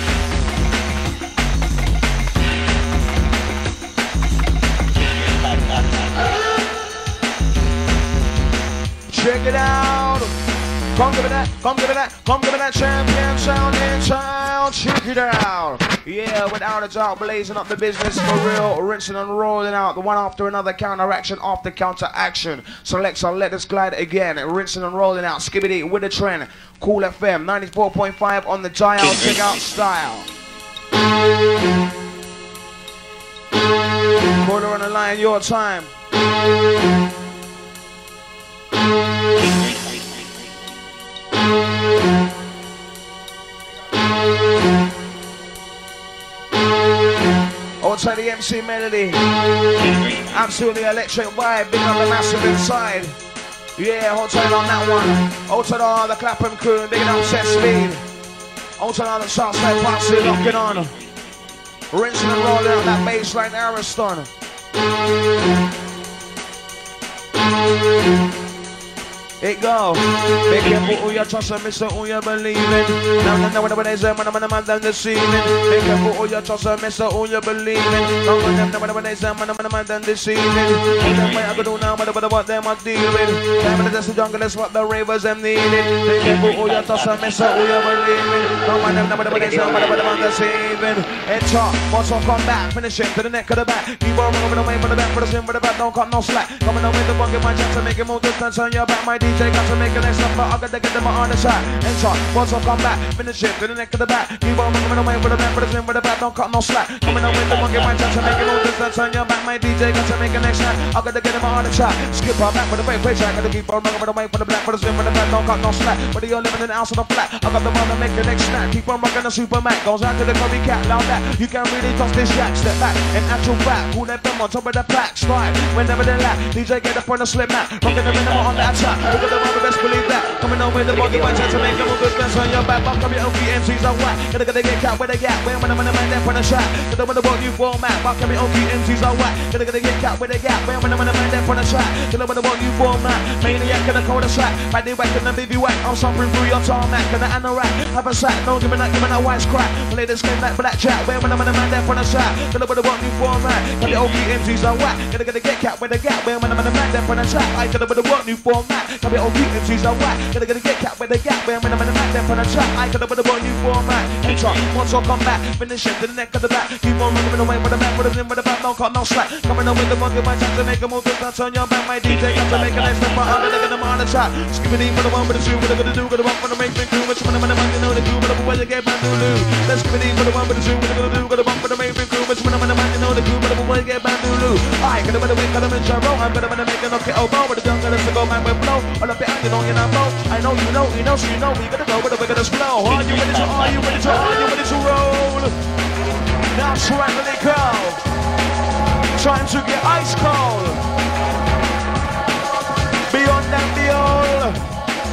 Check it out. Come give me that champion sound in town. Check it out. Yeah, without a doubt, blazing up the business for real. Rinsing and rolling out the one after another, counteraction after counteraction. Selector, let us glide again. Rinsing and rolling out. Skibbity with the trend. Cool FM 94.5 on the dial. Check out style. Quarter on the line, your time. Outside the MC Melody. Absolutely electric vibe. Big up the massive inside. Yeah, hold tight on that one. Outside all the Clapham crew. Big up set speed. Outside all the Southside posse locking on. Rinsing and rolling out that baseline Ariston. It go. Be careful who you trust and miss who you believe in. Now when they say, man, I'm deceiving. Be careful who you trust and miss who you believe in. Now when they say, man, I'm deceiving. Them way I go do now, but what them I deal with. Time in the jungle is what the ravers them needed. Be careful who you trust and miss who you believe in. Now when they say, man, I'm deceiving. It's hot, once I come back, finish it to the neck of the back. Keep on moving away for the back, for the swing, for the back, don't cut no slack. Coming away the bucket, my chance to make it move distance on your back, my DJ got to make an extra, but I got to get them on the side. Enter, once I come back, finish it to the neck of the back. Keep on moving away for the back, for the swing, for the back, don't cut no slack. Coming away the bucket, my chance to make it move distance on your back, my DJ got to make an extra, I got to get them on the side. Skip on back for the play track, got to keep on moving away for the black, for the swing, for the back, don't cut no slack. Whether you're living in the house or the flat, I got the one to make the next snap. Keep on rocking the Superman, goes out to the Kobe cat, loud that. You can't really toss this jack, step back, in actual fact, who let them on top of the plaque, slide, whenever they lack, DJ get up on the slip mat, rocking the minimum on that track, look at the one, best believe that, coming on with the body, my chance to make them move good dance on your back, buck up your OPMCs on whack, gotta get cat with a gap, when I'm in the man there for the shot, get the one the body format, buck up your OPMCs on whack, gotta get cat with a gap, when I'm in the man there for the shot, get the one the body format, maniac in the corner track, by the whack and the baby whack, I'm suffering through your tarmac, and the anorak, have a sack, no give me that wise crack, play this game like blackjack, when I'm in the man there for the shot, get the one the body format, got the OPMCs on whack, gotta get cat with a gap, when I'm in the man there for the shot, I got the one the body format, got the OPMCs on whack, gotta get cat with a gap, when I'm in the man there for the shot, I got the one the body format, enter, once I come back, finish it to the neck of the back, keep on moving away with the back, with the in with the back, don't cut no slack, coming on with the monkey, my chance to make a move, that's on your back, my DJ got to make a nice step, I'm gonna get them on the shot, skipping in for the one, with the two, what I'm gonna do, gonna bump for the make me crew, which one I'm gonna you know the crew, but where you get back to lose, let's skip it in for the one, with the two, what I'm gonna do, gonna bump for the make me crew, which one I'm gonna you know the crew, but where you get back to lose, I got the way, got them in gyro, I'm gonna make an okay elbow, with the jungle, let's go, man, with blow, all up the you know, I know, you know, so you know, we gotta go, but we're gonna slow, are you ready to roll, now surrender go, trying to get ice cold, beyond that beyond.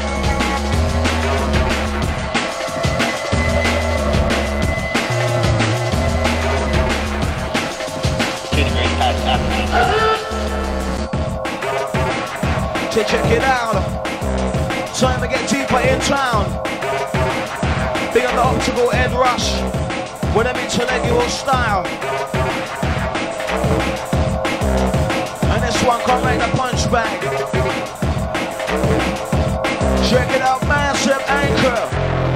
Check it out. Time to get deeper in town. Big on the optical head rush with an intellectual style. And this one come like the punch bag. Check it out, massive anchor.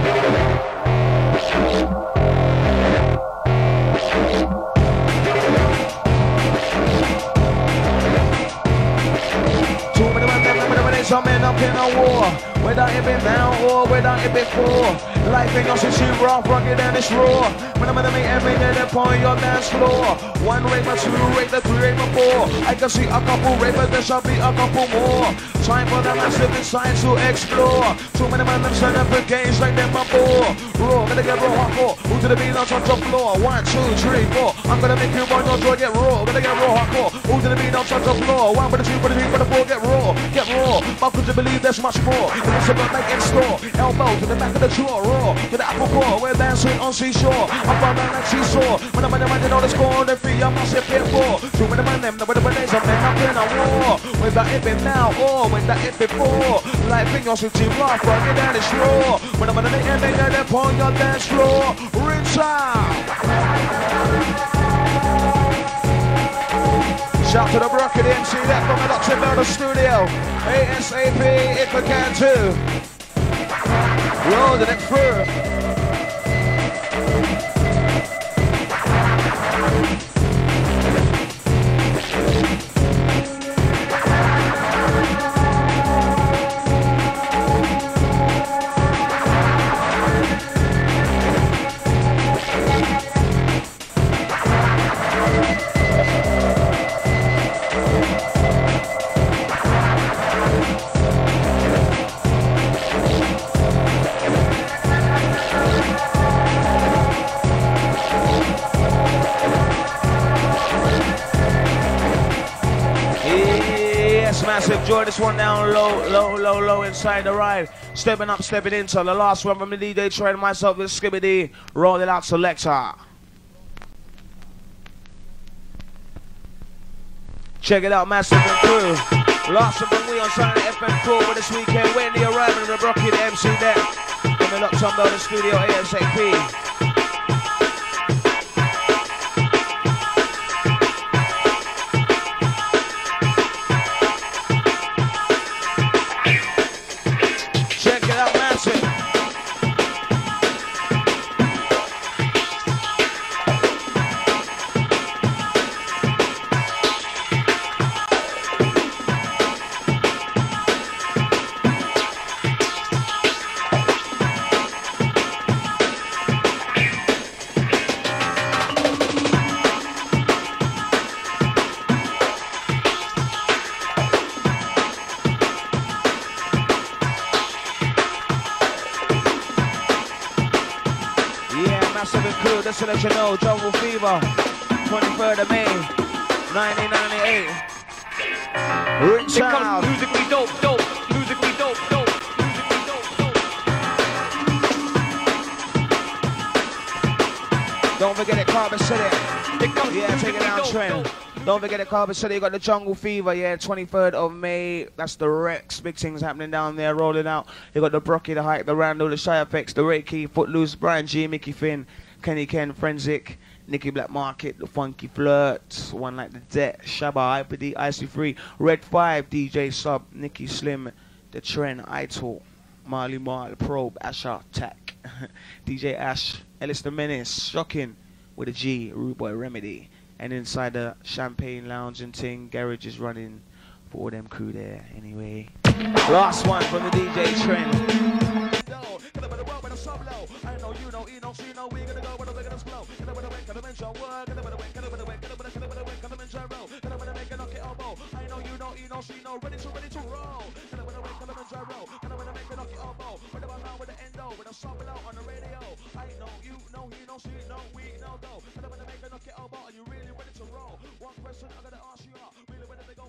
Some men up in a war, whether it be now or whether it be before. Life ain't no shit rough, rugged and it's raw. When I'm gonna make every minute upon your dance floor. One rape, a two rape, the three rape, a four. I can see a couple rapers, there shall be a couple more. Time for the massive inside to explore. Too many men them set up the games like them a bore. Raw, gonna get raw hardcore. Who to the beat on top of the floor? 1, 2, 3, 4. I'm gonna make you burn your jaw, get raw. Gonna get raw hardcore. Who to the beat on top of the floor? 1, 2, 3, 4, get raw, get raw. But could you believe there's much more? And it's about like in store. Elbow to the back of the jaw, raw to the apple core. We're dancing on seashore. I'm running like seesaw. When I'm in the score, the free, I'm not here for. Too many men, them, the days of men up in a war. With that if it now or with that if before. Life in your city, rough, rugged and it's raw. When I'm gonna make every night upon your dance floor. Rinse out. Shout to the Brocket MC, that from the Dr. Murder Studio. ASAP, if I can too. Rolling it through. Massive, enjoy this one down low inside the ride. Stepping up, stepping into the last one from the DJ Trey and myself with Skibbity. Roll it out, selector. Check it out, massive and crew. Last one we on Sunday FM Cool for this weekend. Waiting the arrival of the Brocky, the MC there. And we locked on down the studio ASAP. Just to let you know, Jungle Fever, 23rd of May, 1998. Rich out. Musically dope, dope, musically dope, dope, musically dope, dope. Don't forget it, Carbon City. Yeah, take it down, Trent. Don't forget it, Carbon City. You got the Jungle Fever, yeah, 23rd of May. That's the Rex. Big things happening down there, rolling out. You got the Brocky, the Hike, the Randall, the Shy Effects, the Reiki, Footloose, Brian G, Mickey Finn, Kenny Ken, Forensic, Nicky Black Market, The Funky Flirt, One Like the Debt, Shabba, IPD, IC3, Red 5, DJ Sub, Nicky Slim, The Trend, Idol, Marley Marl, Probe, Asher, Tack, DJ Ash, Ellis the Menace, Shocking, with a G, Rude Boy Remedy, and inside the Champagne Lounge and Ting, Garage is running for all them crew there anyway. Last one from the DJ Trend. I know you know, she know we gonna go, we're gonna explode. And I'm gonna win, gonna mention work, and I'm gonna win, gonna win, gonna mention roll, and I'm gonna make a knock it elbow. I know you know, she know, ready to roll. And I'm gonna win, gonna mention roll, and I'm gonna make a knock it elbow. Right about now with the endo, with a sub out on the radio. I know you know, he know, she know, we know though. And I'm gonna make a knock it elbow, are you really ready to roll? One question I'm gonna ask you, really ready to go?